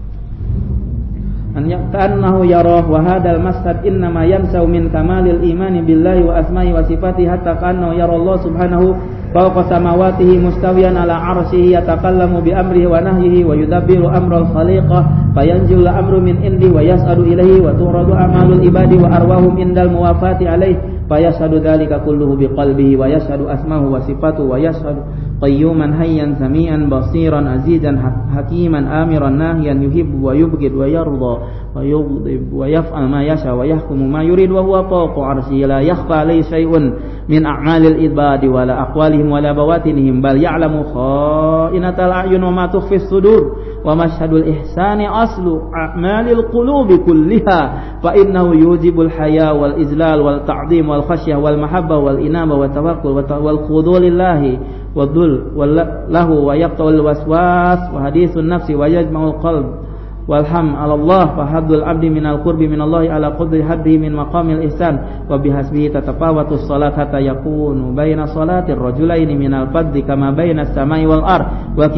An ya'ka'annahu yarah wa hadzal mashad innama yansau min kamalil imani billahi wa asma'i wa sifatihi hatta ka'annahu yara Allah subhanahu fawqa samawatihi mustawiyan ala 'arsyihi yatakallamu bi amrihi wa nahyihi wa yudabbiru amral khaliqah fayanzil amru min indi wa yas'adu ilaihi wa turadu amalul ibadi wa arwahum indal muwafati alaihi fayashhadu dzalika kulluhu biqalbihi wa yashhadu asmahu wa sifatuhu wa yashhadu qayyuman hayyan samian basiran azizan hakiman amiran nahyan yuhibbu wa yubghid wa yarda wa yughdib wa yaf'al ma yasha wa yahkumu ma yurid wa huwa fawqa 'arsyihi la yakhfa alayhi shay'un min a'malil ibadi wa la aqwalihim wa la bawatinihim bal ya'lamu kha'inatal a'yun wa ma tukhfi as-sudur wa mashhadul ihsani aslu a'malil qulubi kulliha fa innahu yujibul haya wal izlal wal ta'dhim wal khasyah wal mahabbah wal inaba wa tawakkul wal khudu' lillahi wadul lahu wa yaqtul waswas wa hadithun nafsi wa yajma'ul qalb walham 'ala Allah fa haddul 'abdi minal qurbi minallahi ala qadri haddi min maqamil ihsan wa bihasbihi tatafawatu shalat hatta yakunu baina salatir rajulaini minal fadli kama baina as-samai wal ard wa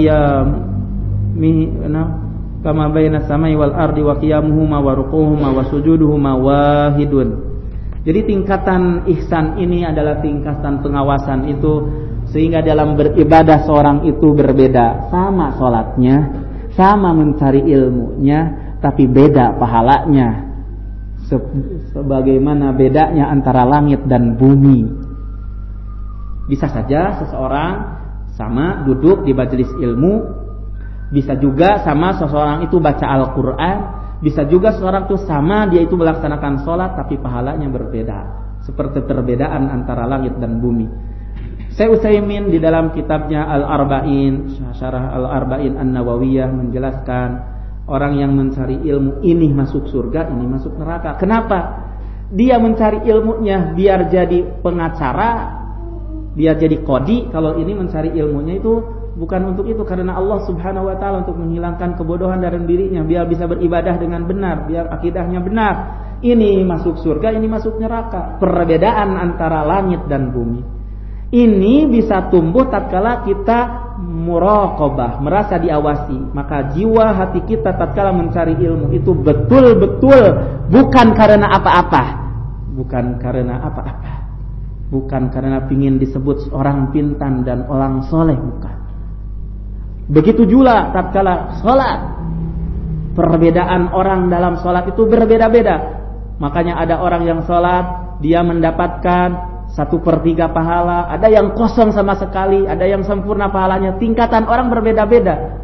kama baina as-samai wal ardi wa qiyamuhuma wa ruku'uhuma wa sujuduhuma wahidun. Jadi tingkatan ihsan ini adalah tingkatan pengawasan itu, sehingga dalam beribadah seorang itu berbeda, sama sholatnya, sama mencari ilmunya, tapi beda pahalanya, sebagaimana bedanya antara langit dan bumi. Bisa saja seseorang sama duduk di majelis ilmu, bisa juga sama seseorang itu baca Al-Quran, Bisa juga seorang tuh sama, dia itu melaksanakan sholat tapi pahalanya berbeda, seperti perbedaan antara langit dan bumi. Syekh Utsaimin di dalam kitabnya Al-Arba'in, Syarah Al-Arba'in An-Nawawiyah menjelaskan orang yang mencari ilmu ini masuk surga, ini masuk neraka. Kenapa? Dia mencari ilmunya biar jadi pengacara, biar jadi qadi. Kalau ini mencari ilmunya itu bukan untuk itu, karena Allah Subhanahu wa taala untuk menghilangkan kebodohan dari dirinya, biar bisa beribadah dengan benar, biar akidahnya benar. Ini masuk surga, ini masuk neraka. Perbedaan antara langit dan bumi. Ini bisa tumbuh tatkala kita muraqabah, merasa diawasi. Maka jiwa hati kita tatkala mencari ilmu itu betul-betul bukan karena apa-apa. Bukan karena apa-apa. Bukan karena pingin disebut orang pintar dan orang soleh, bukan. Begitu juga tatkala sholat. Perbedaan orang dalam sholat itu berbeda-beda. Makanya ada orang yang sholat, dia mendapatkan 1/3 pahala. Ada yang kosong sama sekali, ada yang sempurna pahalanya. Tingkatan orang berbeda-beda.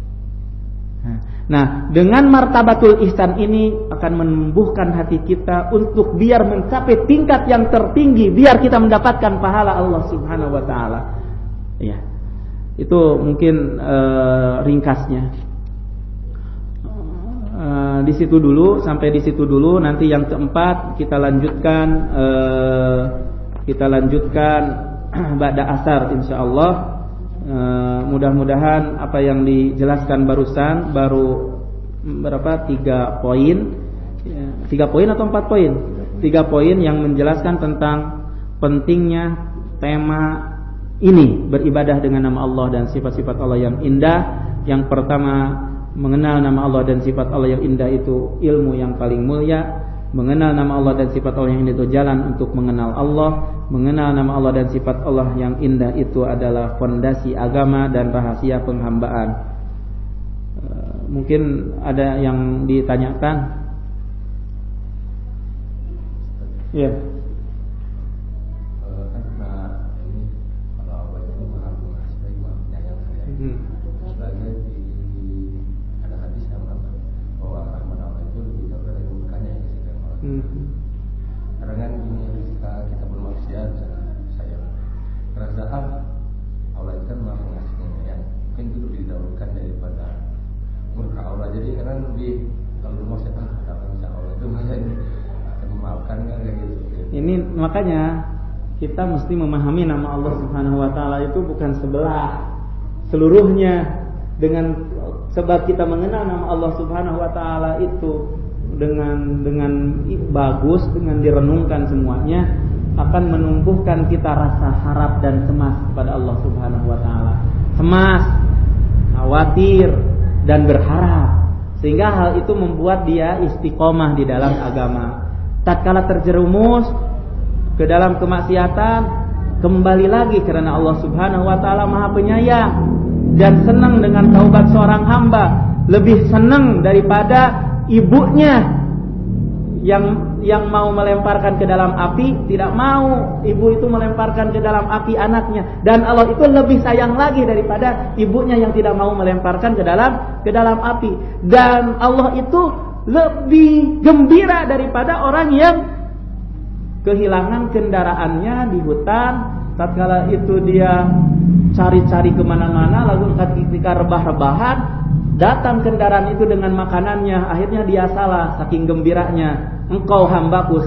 Nah, dengan martabatul ihsan ini akan menumbuhkan hati kita untuk biar mencapai tingkat yang tertinggi, biar kita mendapatkan pahala Allah Subhanahu wa taala. Ya. Itu mungkin ringkasnya. Di situ dulu, sampai di situ dulu. Nanti yang keempat kita lanjutkan ba'da asar insyaallah. Mudah-mudahan apa yang dijelaskan barusan baru berapa? 3 poin. 3 poin atau 4 poin? 3 poin yang menjelaskan tentang pentingnya tema ini, beribadah dengan nama Allah dan sifat-sifat Allah yang indah. Yang pertama, mengenal nama Allah dan sifat Allah yang indah itu ilmu yang paling mulia. Mengenal nama Allah dan sifat Allah yang indah itu jalan untuk mengenal Allah. Mengenal nama Allah dan sifat Allah yang indah itu adalah fondasi agama dan rahasia penghambaan. Mungkin ada yang ditanyakan? Ya.
Sebagai ada hadis yang bahwa rahmat Allah itu lebih jauh dari murkanya yang disediakan Allah. Karena kan ini ketika kita bermaksiat, saya merasa Allah itu kan maha pengasih yang mungkin itu lebih didahulukan daripada murka Allah. Jadi karena lebih kalau bermaksiat kalau insya Allah itu masa ini akan memaafkan kan kayak gitu.
Ini makanya kita mesti memahami nama Allah Subhanahu wa taala itu bukan seluruhnya. Dengan sebab kita mengenal nama Allah Subhanahu wa taala itu dengan bagus, dengan direnungkan semuanya, akan menumbuhkan kita rasa harap dan cemas kepada Allah Subhanahu wa taala. Cemas, khawatir dan berharap, sehingga hal itu membuat dia istiqomah di dalam agama. Tatkala terjerumus ke dalam kemaksiatan, kembali lagi karena Allah Subhanahu wa taala Maha Penyayang dan senang dengan taubat seorang hamba, lebih senang daripada ibunya yang mau melemparkan ke dalam api. Tidak mau ibu itu melemparkan ke dalam api anaknya, dan Allah itu lebih sayang lagi daripada ibunya yang tidak mau melemparkan ke dalam api. Dan Allah itu lebih gembira daripada orang yang kehilangan kendaraannya di hutan. Tatkala itu dia cari-cari kemana-mana, lalu ketika rebah-rebahan datang kendaraan itu dengan makanannya, akhirnya dia salah saking gembiranya. Engkau hambaku,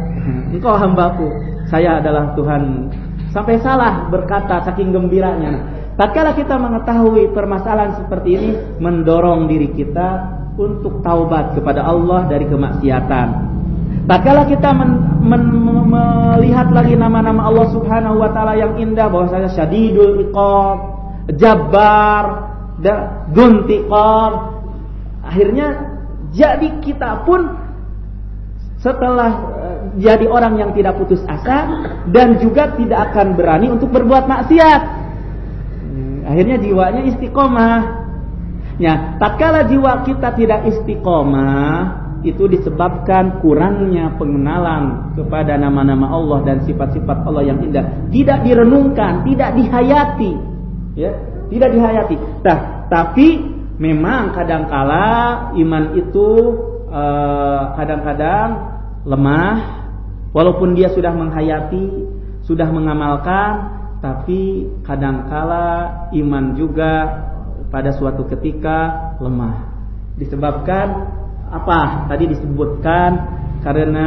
saya adalah Tuhan. Sampai salah berkata saking gembiranya. Tatkala kita mengetahui permasalahan seperti ini, mendorong diri kita untuk taubat kepada Allah dari kemaksiatan. Tatkala kita melihat lagi nama-nama Allah Subhanahu wa taala yang indah, bahwasanya Syadidul Iqab, Jabbar, Dzuntiqam, akhirnya jadi kita pun setelah jadi orang yang tidak putus asa dan juga tidak akan berani untuk berbuat maksiat. Akhirnya jiwanya istiqomah. Ya, tatkala jiwa kita tidak istiqomah, itu disebabkan kurangnya pengenalan kepada nama-nama Allah dan sifat-sifat Allah yang indah. Tidak direnungkan, tidak dihayati, ya, tidak dihayati. Tapi Memang kadangkala iman itu kadang-kadang lemah, walaupun dia sudah menghayati, sudah mengamalkan, tapi kadangkala iman juga pada suatu ketika lemah. Disebabkan apa? Tadi disebutkan karena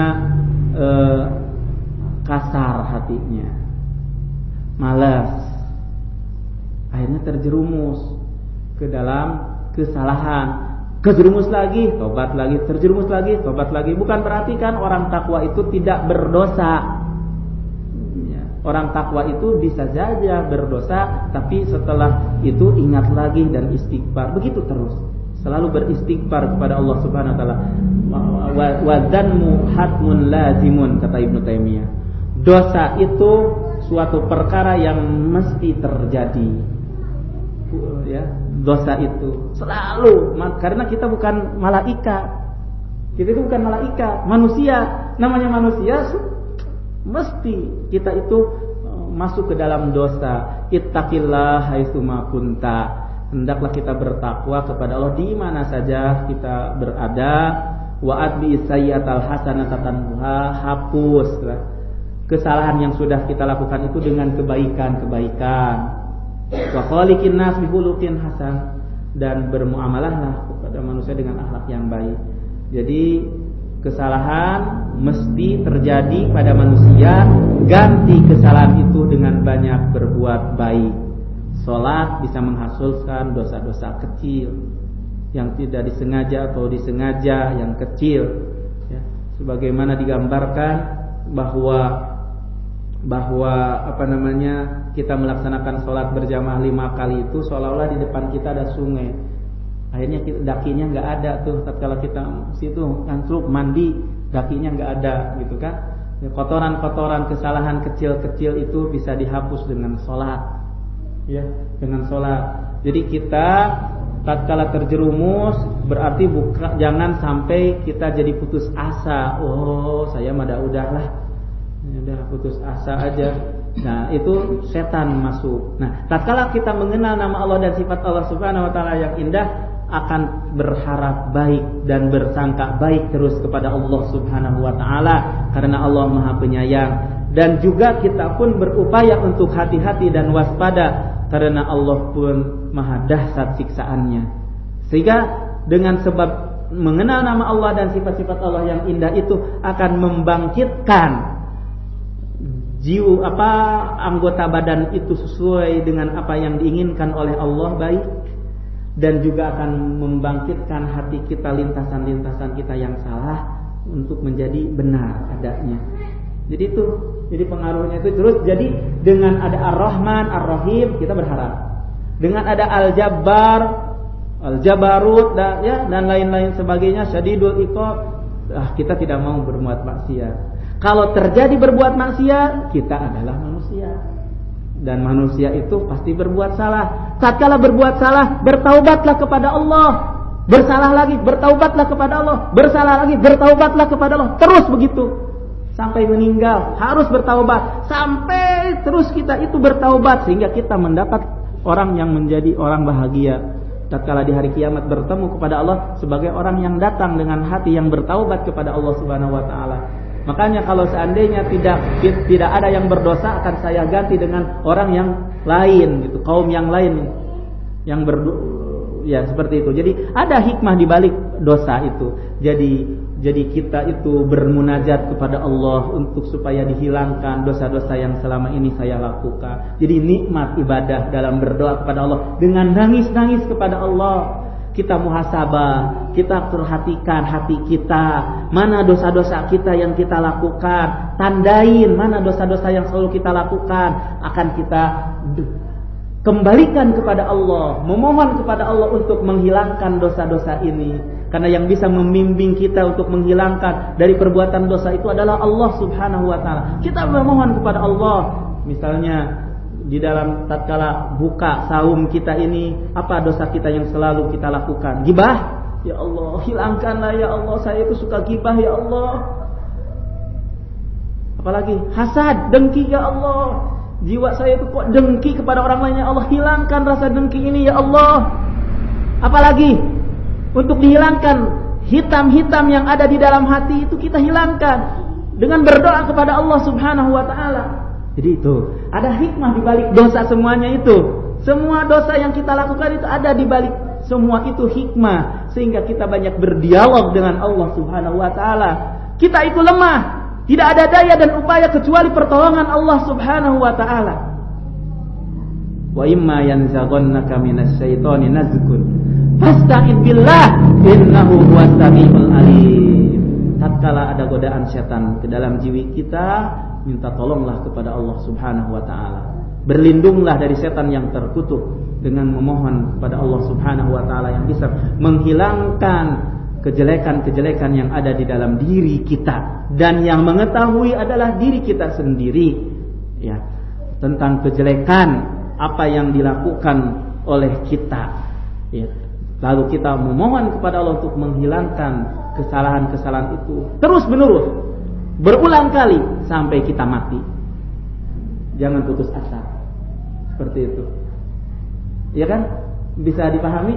kasar hatinya, malas, akhirnya terjerumus ke dalam kesalahan. Terjerumus lagi, tobat lagi, terjerumus lagi, tobat lagi. Bukan berarti kan orang takwa itu tidak berdosa. Orang takwa itu bisa saja berdosa, tapi setelah itu ingat lagi dan istighfar. Begitu terus, selalu beristighfar kepada Allah Subhanahu wa taala. Wa dzanmu hatmun lazimun, kata Ibnu Taimiyah. Dosa itu suatu perkara yang mesti terjadi. Ya, dosa itu selalu, karena kita bukan malaikat. Kita itu bukan malaikat, manusia. Namanya manusia, mesti kita itu masuk ke dalam dosa. Ittaqillah haitsuma kunta. Hendaklah kita bertakwa kepada Allah di mana saja kita berada. Wa atbi sayyi'atal hasanata tanha, hapuslah kesalahan yang sudah kita lakukan itu dengan kebaikan-kebaikan. Wa khaliqin nas bi khuluqin hasan, dan bermuamalahlah kepada manusia dengan akhlak yang baik. Jadi kesalahan mesti terjadi pada manusia, ganti kesalahan itu dengan banyak berbuat baik. Salat bisa menghasilkan dosa-dosa kecil yang tidak disengaja atau disengaja yang kecil, ya. Sebagaimana digambarkan bahwa kita melaksanakan sholat berjamaah 5 kali itu seolah-olah di depan kita ada sungai. Akhirnya dakinya nggak ada tuh. Tatkala kita situ ngantuk mandi, dakinya nggak ada, gitu kan? Kotoran-kotoran kesalahan kecil-kecil itu bisa dihapus dengan sholat, ya, dengan sholat. Jadi kita tatkala terjerumus berarti jangan sampai kita jadi putus asa. Oh, saya mah udahlah, udah putus asa aja. Nah, itu setan masuk. Nah, tatkala kita mengenal nama Allah dan sifat Allah Subhanahu wa taala yang indah, akan berharap baik dan bersangka baik terus kepada Allah Subhanahu wa taala, karena Allah Maha Penyayang. Dan juga kita pun berupaya untuk hati-hati dan waspada, karena Allah pun Maha dahsyat siksaannya. Sehingga dengan sebab mengenal nama Allah dan sifat-sifat Allah yang indah itu akan membangkitkan anggota badan itu sesuai dengan apa yang diinginkan oleh Allah baik, dan juga akan membangkitkan hati kita, lintasan-lintasan kita yang salah untuk menjadi benar adanya. Jadi pengaruhnya itu terus. Jadi dengan ada Ar-Rahman, Ar-Rahim kita berharap. Dengan ada Al-Jabbar, Al-Jabarut dan lain-lain sebagainya, Syadidul Iqab, kita tidak mau berbuat maksiat. Kalau terjadi berbuat maksiat, kita adalah manusia. Dan manusia itu pasti berbuat salah. Tatkala berbuat salah, bertaubatlah kepada Allah. Bersalah lagi, bertaubatlah kepada Allah. Bersalah lagi, bertaubatlah kepada Allah. Terus begitu. Sampai meninggal, harus bertaubat. Sampai terus kita itu bertaubat, sehingga kita mendapat orang yang menjadi orang bahagia. Tatkala di hari kiamat bertemu kepada Allah sebagai orang yang datang dengan hati yang bertaubat kepada Allah Subhanahu wa taala. Makanya kalau seandainya tidak ada yang berdosa, akan saya ganti dengan orang yang lain, gitu, kaum yang lain yang ya seperti itu. Jadi ada hikmah di balik dosa itu. Jadi kita itu bermunajat kepada Allah untuk supaya dihilangkan dosa-dosa yang selama ini saya lakukan. Jadi nikmat ibadah dalam berdoa kepada Allah dengan nangis-nangis kepada Allah. Kita muhasabah, kita perhatikan hati kita, mana dosa-dosa kita yang kita lakukan, tandain mana dosa-dosa yang selalu kita lakukan, akan kita kembalikan kepada Allah, memohon kepada Allah untuk menghilangkan dosa-dosa ini. Karena yang bisa membimbing kita untuk menghilangkan dari perbuatan dosa itu adalah Allah Subhanahu wa taala. Kita memohon kepada Allah, misalnya di dalam tatkala buka saum kita ini, apa dosa kita yang selalu kita lakukan? Gibah? Ya Allah, hilangkanlah ya Allah, saya itu suka gibah ya Allah. Apalagi hasad, dengki ya Allah. Jiwa saya itu kok dengki kepada orang lain ya Allah, hilangkan rasa dengki ini ya Allah. Apalagi untuk dihilangkan hitam-hitam yang ada di dalam hati itu kita hilangkan dengan berdoa kepada Allah Subhanahu wa taala. Jadi itu ada hikmah di balik dosa semuanya itu. Semua dosa yang kita lakukan itu ada di balik semua itu hikmah, sehingga kita banyak berdialog dengan Allah Subhanahu wa taala. Kita itu lemah, tidak ada daya dan upaya kecuali pertolongan Allah Subhanahu wa taala. Wa imma yanzaghannaka minasyaitoni nazghun fasta'id billah innahu huwas samiul alim. Tatkala ada godaan setan ke dalam jiwa kita, minta tolonglah kepada Allah Subhanahu wa taala. Berlindunglah dari setan yang terkutuk dengan memohon kepada Allah Subhanahu wa taala yang bisa menghilangkan kejelekan-kejelekan yang ada di dalam diri kita, dan yang mengetahui adalah diri kita sendiri, ya, tentang kejelekan apa yang dilakukan oleh kita, ya. Lalu kita memohon kepada Allah untuk menghilangkan kesalahan-kesalahan itu terus menerus, berulang kali sampai kita mati. Jangan putus asa. Seperti itu. Ya kan? Bisa dipahami?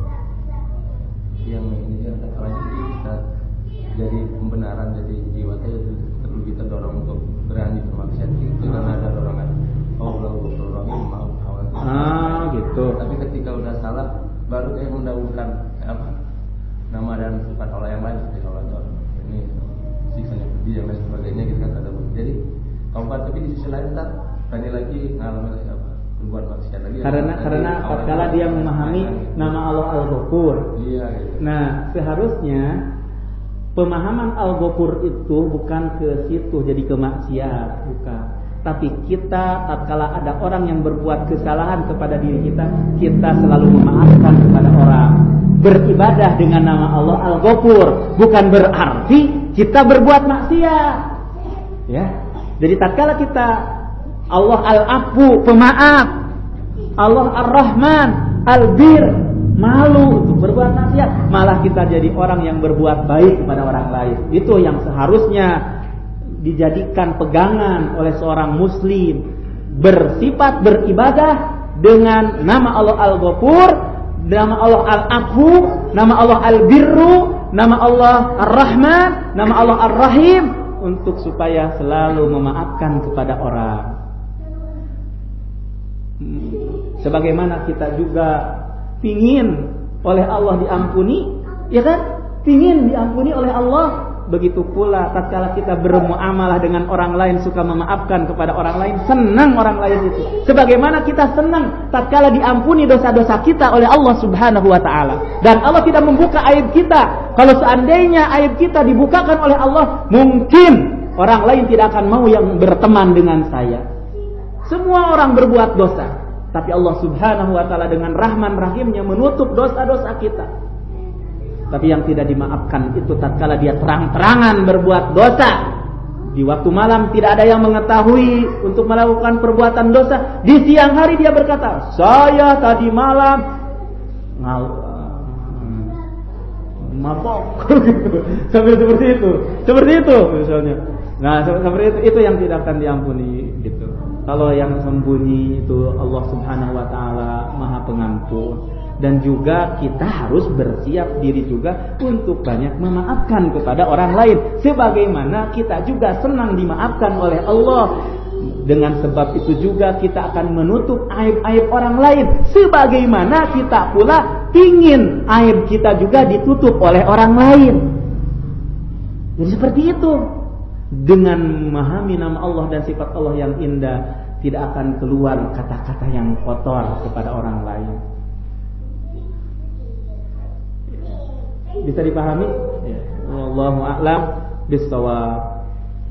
Yang ini yang lagi kita jadi pembenaran jadi jiwa kita perlu kita dorong untuk berani bermaksiat itu karena ada dorongan Allah maaf.
Gitu.
Tapi ketika udah salah baru kayak mendahulukan nama dan sifat Allah yang lain seperti Allah ini siksanya pedih yang lain sebagainya kita kata. Jadi kaumpat tapi di sisi lain kita berani lagi ngalamin berbuat maksiat lagi.
Karena tatkala dia memahami nama Allah Al-Ghafur.
Iya gitu.
Nah, seharusnya pemahaman Al-Ghafur itu bukan ke situ jadi ke maksiat, bukan. Tapi kita tatkala ada orang yang berbuat kesalahan kepada diri kita selalu memaafkan kepada orang. Beribadah dengan nama Allah Al-Ghafur bukan berarti kita berbuat maksiat. Ya. Jadi tatkala kita Allah Al-Afu, pemaaf, Allah Ar-Rahman, Al-Bir, malu untuk berbuat maksiat, malah kita jadi orang yang berbuat baik kepada orang lain. Itu yang seharusnya dijadikan pegangan oleh seorang muslim, bersifat beribadah dengan nama Allah Al-Ghafur, nama Allah Al-Afu, nama Allah Al-Birru, nama Allah Ar-Rahman, nama Allah Ar-Rahim, untuk supaya selalu memaafkan kepada orang. Sebagaimana kita juga pingin oleh Allah diampuni, ya kan? Pingin diampuni oleh Allah. Begitu pula tatkala kita bermuamalah dengan orang lain, suka memaafkan kepada orang lain, senang orang lain itu. Sebagaimana kita senang tatkala diampuni dosa-dosa kita oleh Allah Subhanahu wa taala. Dan Allah tidak membuka aib kita. Kalau seandainya aib kita dibukakan oleh Allah, mungkin orang lain tidak akan mau yang berteman dengan saya. Semua orang berbuat dosa, tapi Allah Subhanahu wa taala dengan Rahman Rahimnya menutup dosa-dosa kita. Tapi yang tidak dimaafkan itu tatkala dia terang-terangan berbuat dosa. Di waktu malam tidak ada yang mengetahui untuk melakukan perbuatan dosa. Di siang hari dia berkata, "Saya tadi malam mabok." Sampai seperti itu. Seperti itu misalnya. Nah, seperti itu yang tidak akan diampuni gitu. Kalau yang sembunyi itu Allah Subhanahu wa taala Maha Pengampun. Dan juga kita harus bersiap diri juga untuk banyak memaafkan kepada orang lain. Sebagaimana kita juga senang dimaafkan oleh Allah. Dengan sebab itu juga kita akan menutup aib-aib orang lain. Sebagaimana kita pula ingin aib kita juga ditutup oleh orang lain. Jadi seperti itu. Dengan memahami nama Allah dan sifat Allah yang indah, tidak akan keluar kata-kata yang kotor kepada orang lain. Bisa dipahami? Ya. Wallahu a'lam bishawab.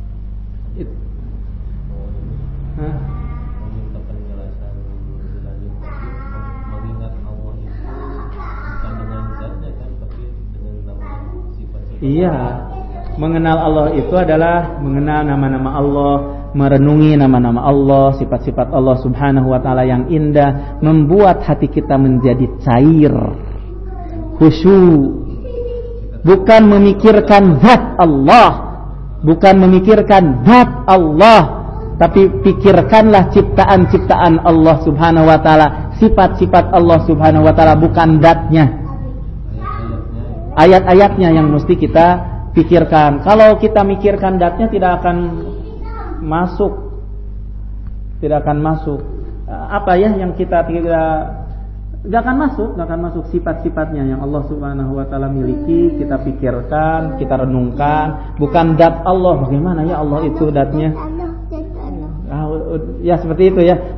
Meminta penjelasan lanjut mengingat Allah itu bukan dengan zatnya kan, tapi dengan nama sifat-sifat.
Iya. Mengenal Allah itu adalah mengenal nama-nama Allah, merenungi nama-nama Allah, sifat-sifat Allah Subhanahu wa taala yang indah, membuat hati kita menjadi cair, khusyuk. Bukan memikirkan zat Allah, bukan memikirkan zat Allah, tapi pikirkanlah ciptaan-ciptaan Allah Subhanahu wa taala, sifat-sifat Allah Subhanahu wa taala, bukan zatnya. ayat-ayatnya yang mesti kita pikirkan. Kalau kita mikirkan datnya tidak akan masuk. Apa ya yang kita tidak akan masuk sifat-sifatnya yang Allah Subhanahu wa taala miliki, kita pikirkan, kita renungkan, bukan dat Allah. Bagaimana ya Allah itu datnya? Ya seperti itu ya.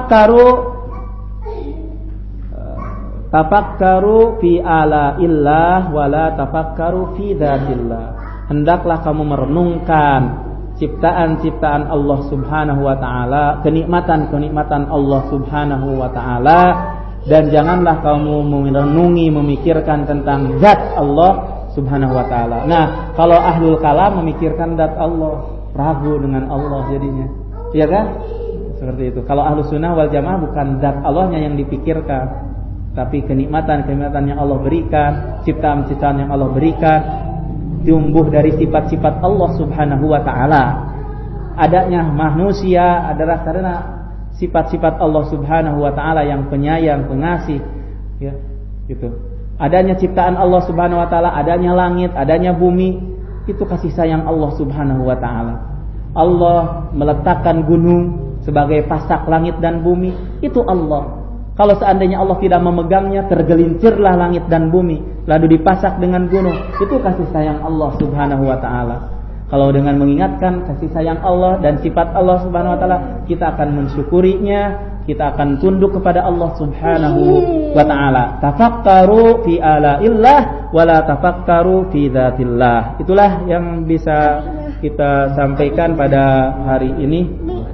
Tafakkaru fi ala'illah wala tafakkaru fi dzatillah. Hendaklah kamu merenungkan ciptaan-ciptaan Allah Subhanahu wa taala, kenikmatan-kenikmatan Allah Subhanahu wa taala, dan janganlah kamu merenungi, memikirkan tentang zat Allah Subhanahu wa taala. Nah, kalau ahlul kalam memikirkan zat Allah, ragu dengan Allah jadinya. Iya kan? Seperti itu. Kalau ahlus sunnah wal jamaah bukan zat Allahnya yang dipikirkan, tapi kenikmatan-kenikmatan yang Allah berikan, ciptaan-ciptaan yang Allah berikan, tumbuh dari sifat-sifat Allah Subhanahu wa taala. Adanya manusia adalah karena sifat-sifat Allah Subhanahu wa taala yang penyayang, pengasih, ya, gitu. Adanya ciptaan Allah Subhanahu wa taala, adanya langit, adanya bumi, itu kasih sayang Allah Subhanahu wa taala. Allah meletakkan gunung sebagai pasak langit dan bumi, itu Allah. Kalau seandainya Allah tidak memegangnya, tergelincirlah langit dan bumi, lalu dipasak dengan gunung. Itu kasih sayang Allah Subhanahu wa taala. Kalau dengan mengingatkan kasih sayang Allah dan sifat Allah Subhanahu wa taala, kita akan mensyukurinya, kita akan tunduk kepada Allah Subhanahu wa taala. Tafakkaru fi ala'illah wala tafakkaru fi dzatillah. Itulah yang bisa kita sampaikan pada hari ini.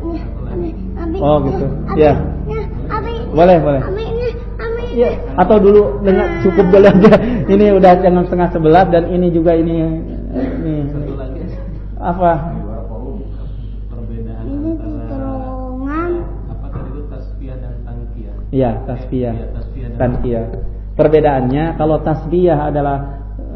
Oh gitu. Ya. Boleh. Ya, atau dulu dengan cukup dulu aja. Ini udah jam 10:30 dan ini juga ini.
Satu lagi.
Apa?
Perbedaan antara apa tadi itu tasbih dan tangkiyah.
Iya, tasbih. Tangkiyah. Perbedaannya kalau tasbih adalah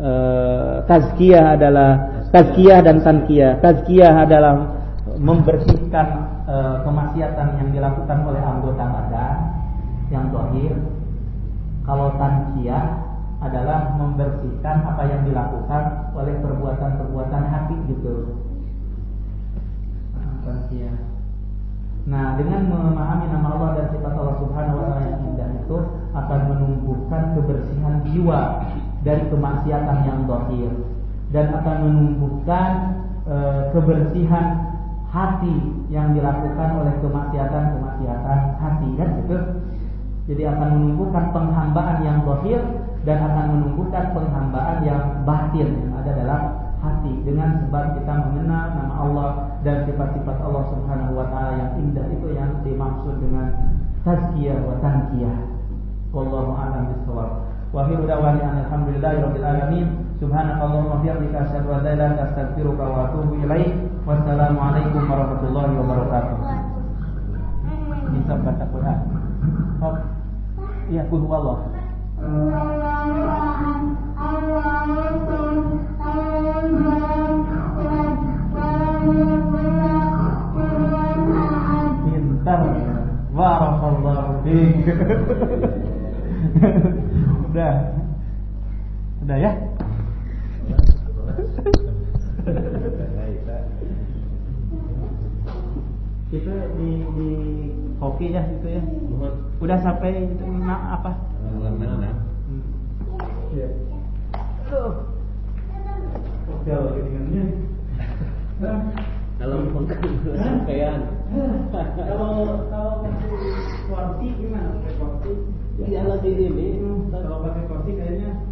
tazkiyah dan tangkiyah. Tazkiyah adalah membersihkan kemaksiatan yang dilakukan oleh anggota badan yang zahir. Kalau tazkiyah adalah membersihkan apa yang dilakukan oleh perbuatan-perbuatan hati gitu. Tazkiyah. Nah, dengan memahami nama Allah dan sifat Allah Subhanahu wa taala yang indah itu akan menumbuhkan kebersihan jiwa dari kemaksiatan yang zahir dan akan menumbuhkan kebersihan hati yang dilakukan oleh kemaksiatan hati kan gitu. Jadi akan menumbuhkan penghambaan yang zahir dan akan menumbuhkan penghambaan yang batin yang ada dalam hati dengan sebab kita mengenal nama Allah dan sifat-sifat Allah Subhanahu wa taala yang indah itu yang dimaksud dengan tazkiyah wa tankiyah. Wallahu a'lam bishawab. Wa akhiru da'wana alhamdulillahirabbil alamin. Subhanakallahumma wa bihamdika asyhadu an la ilaha illa anta astaghfiruka wa atubu ilaik. Wassalamu alaikum warahmatullahi wabarakatuh. Bisa baca Quran. Oh. Ya, qul huwallah. Pintar. Barakallahu fiik. Udah ya? Itu di kopi ya itu ya. Udah sampai apa? Ya.
Kalau sampean.
Kalau pakai kursi gimana? Pakai kursi?
Iya lagi ini.
Kalau pakai kursi kayaknya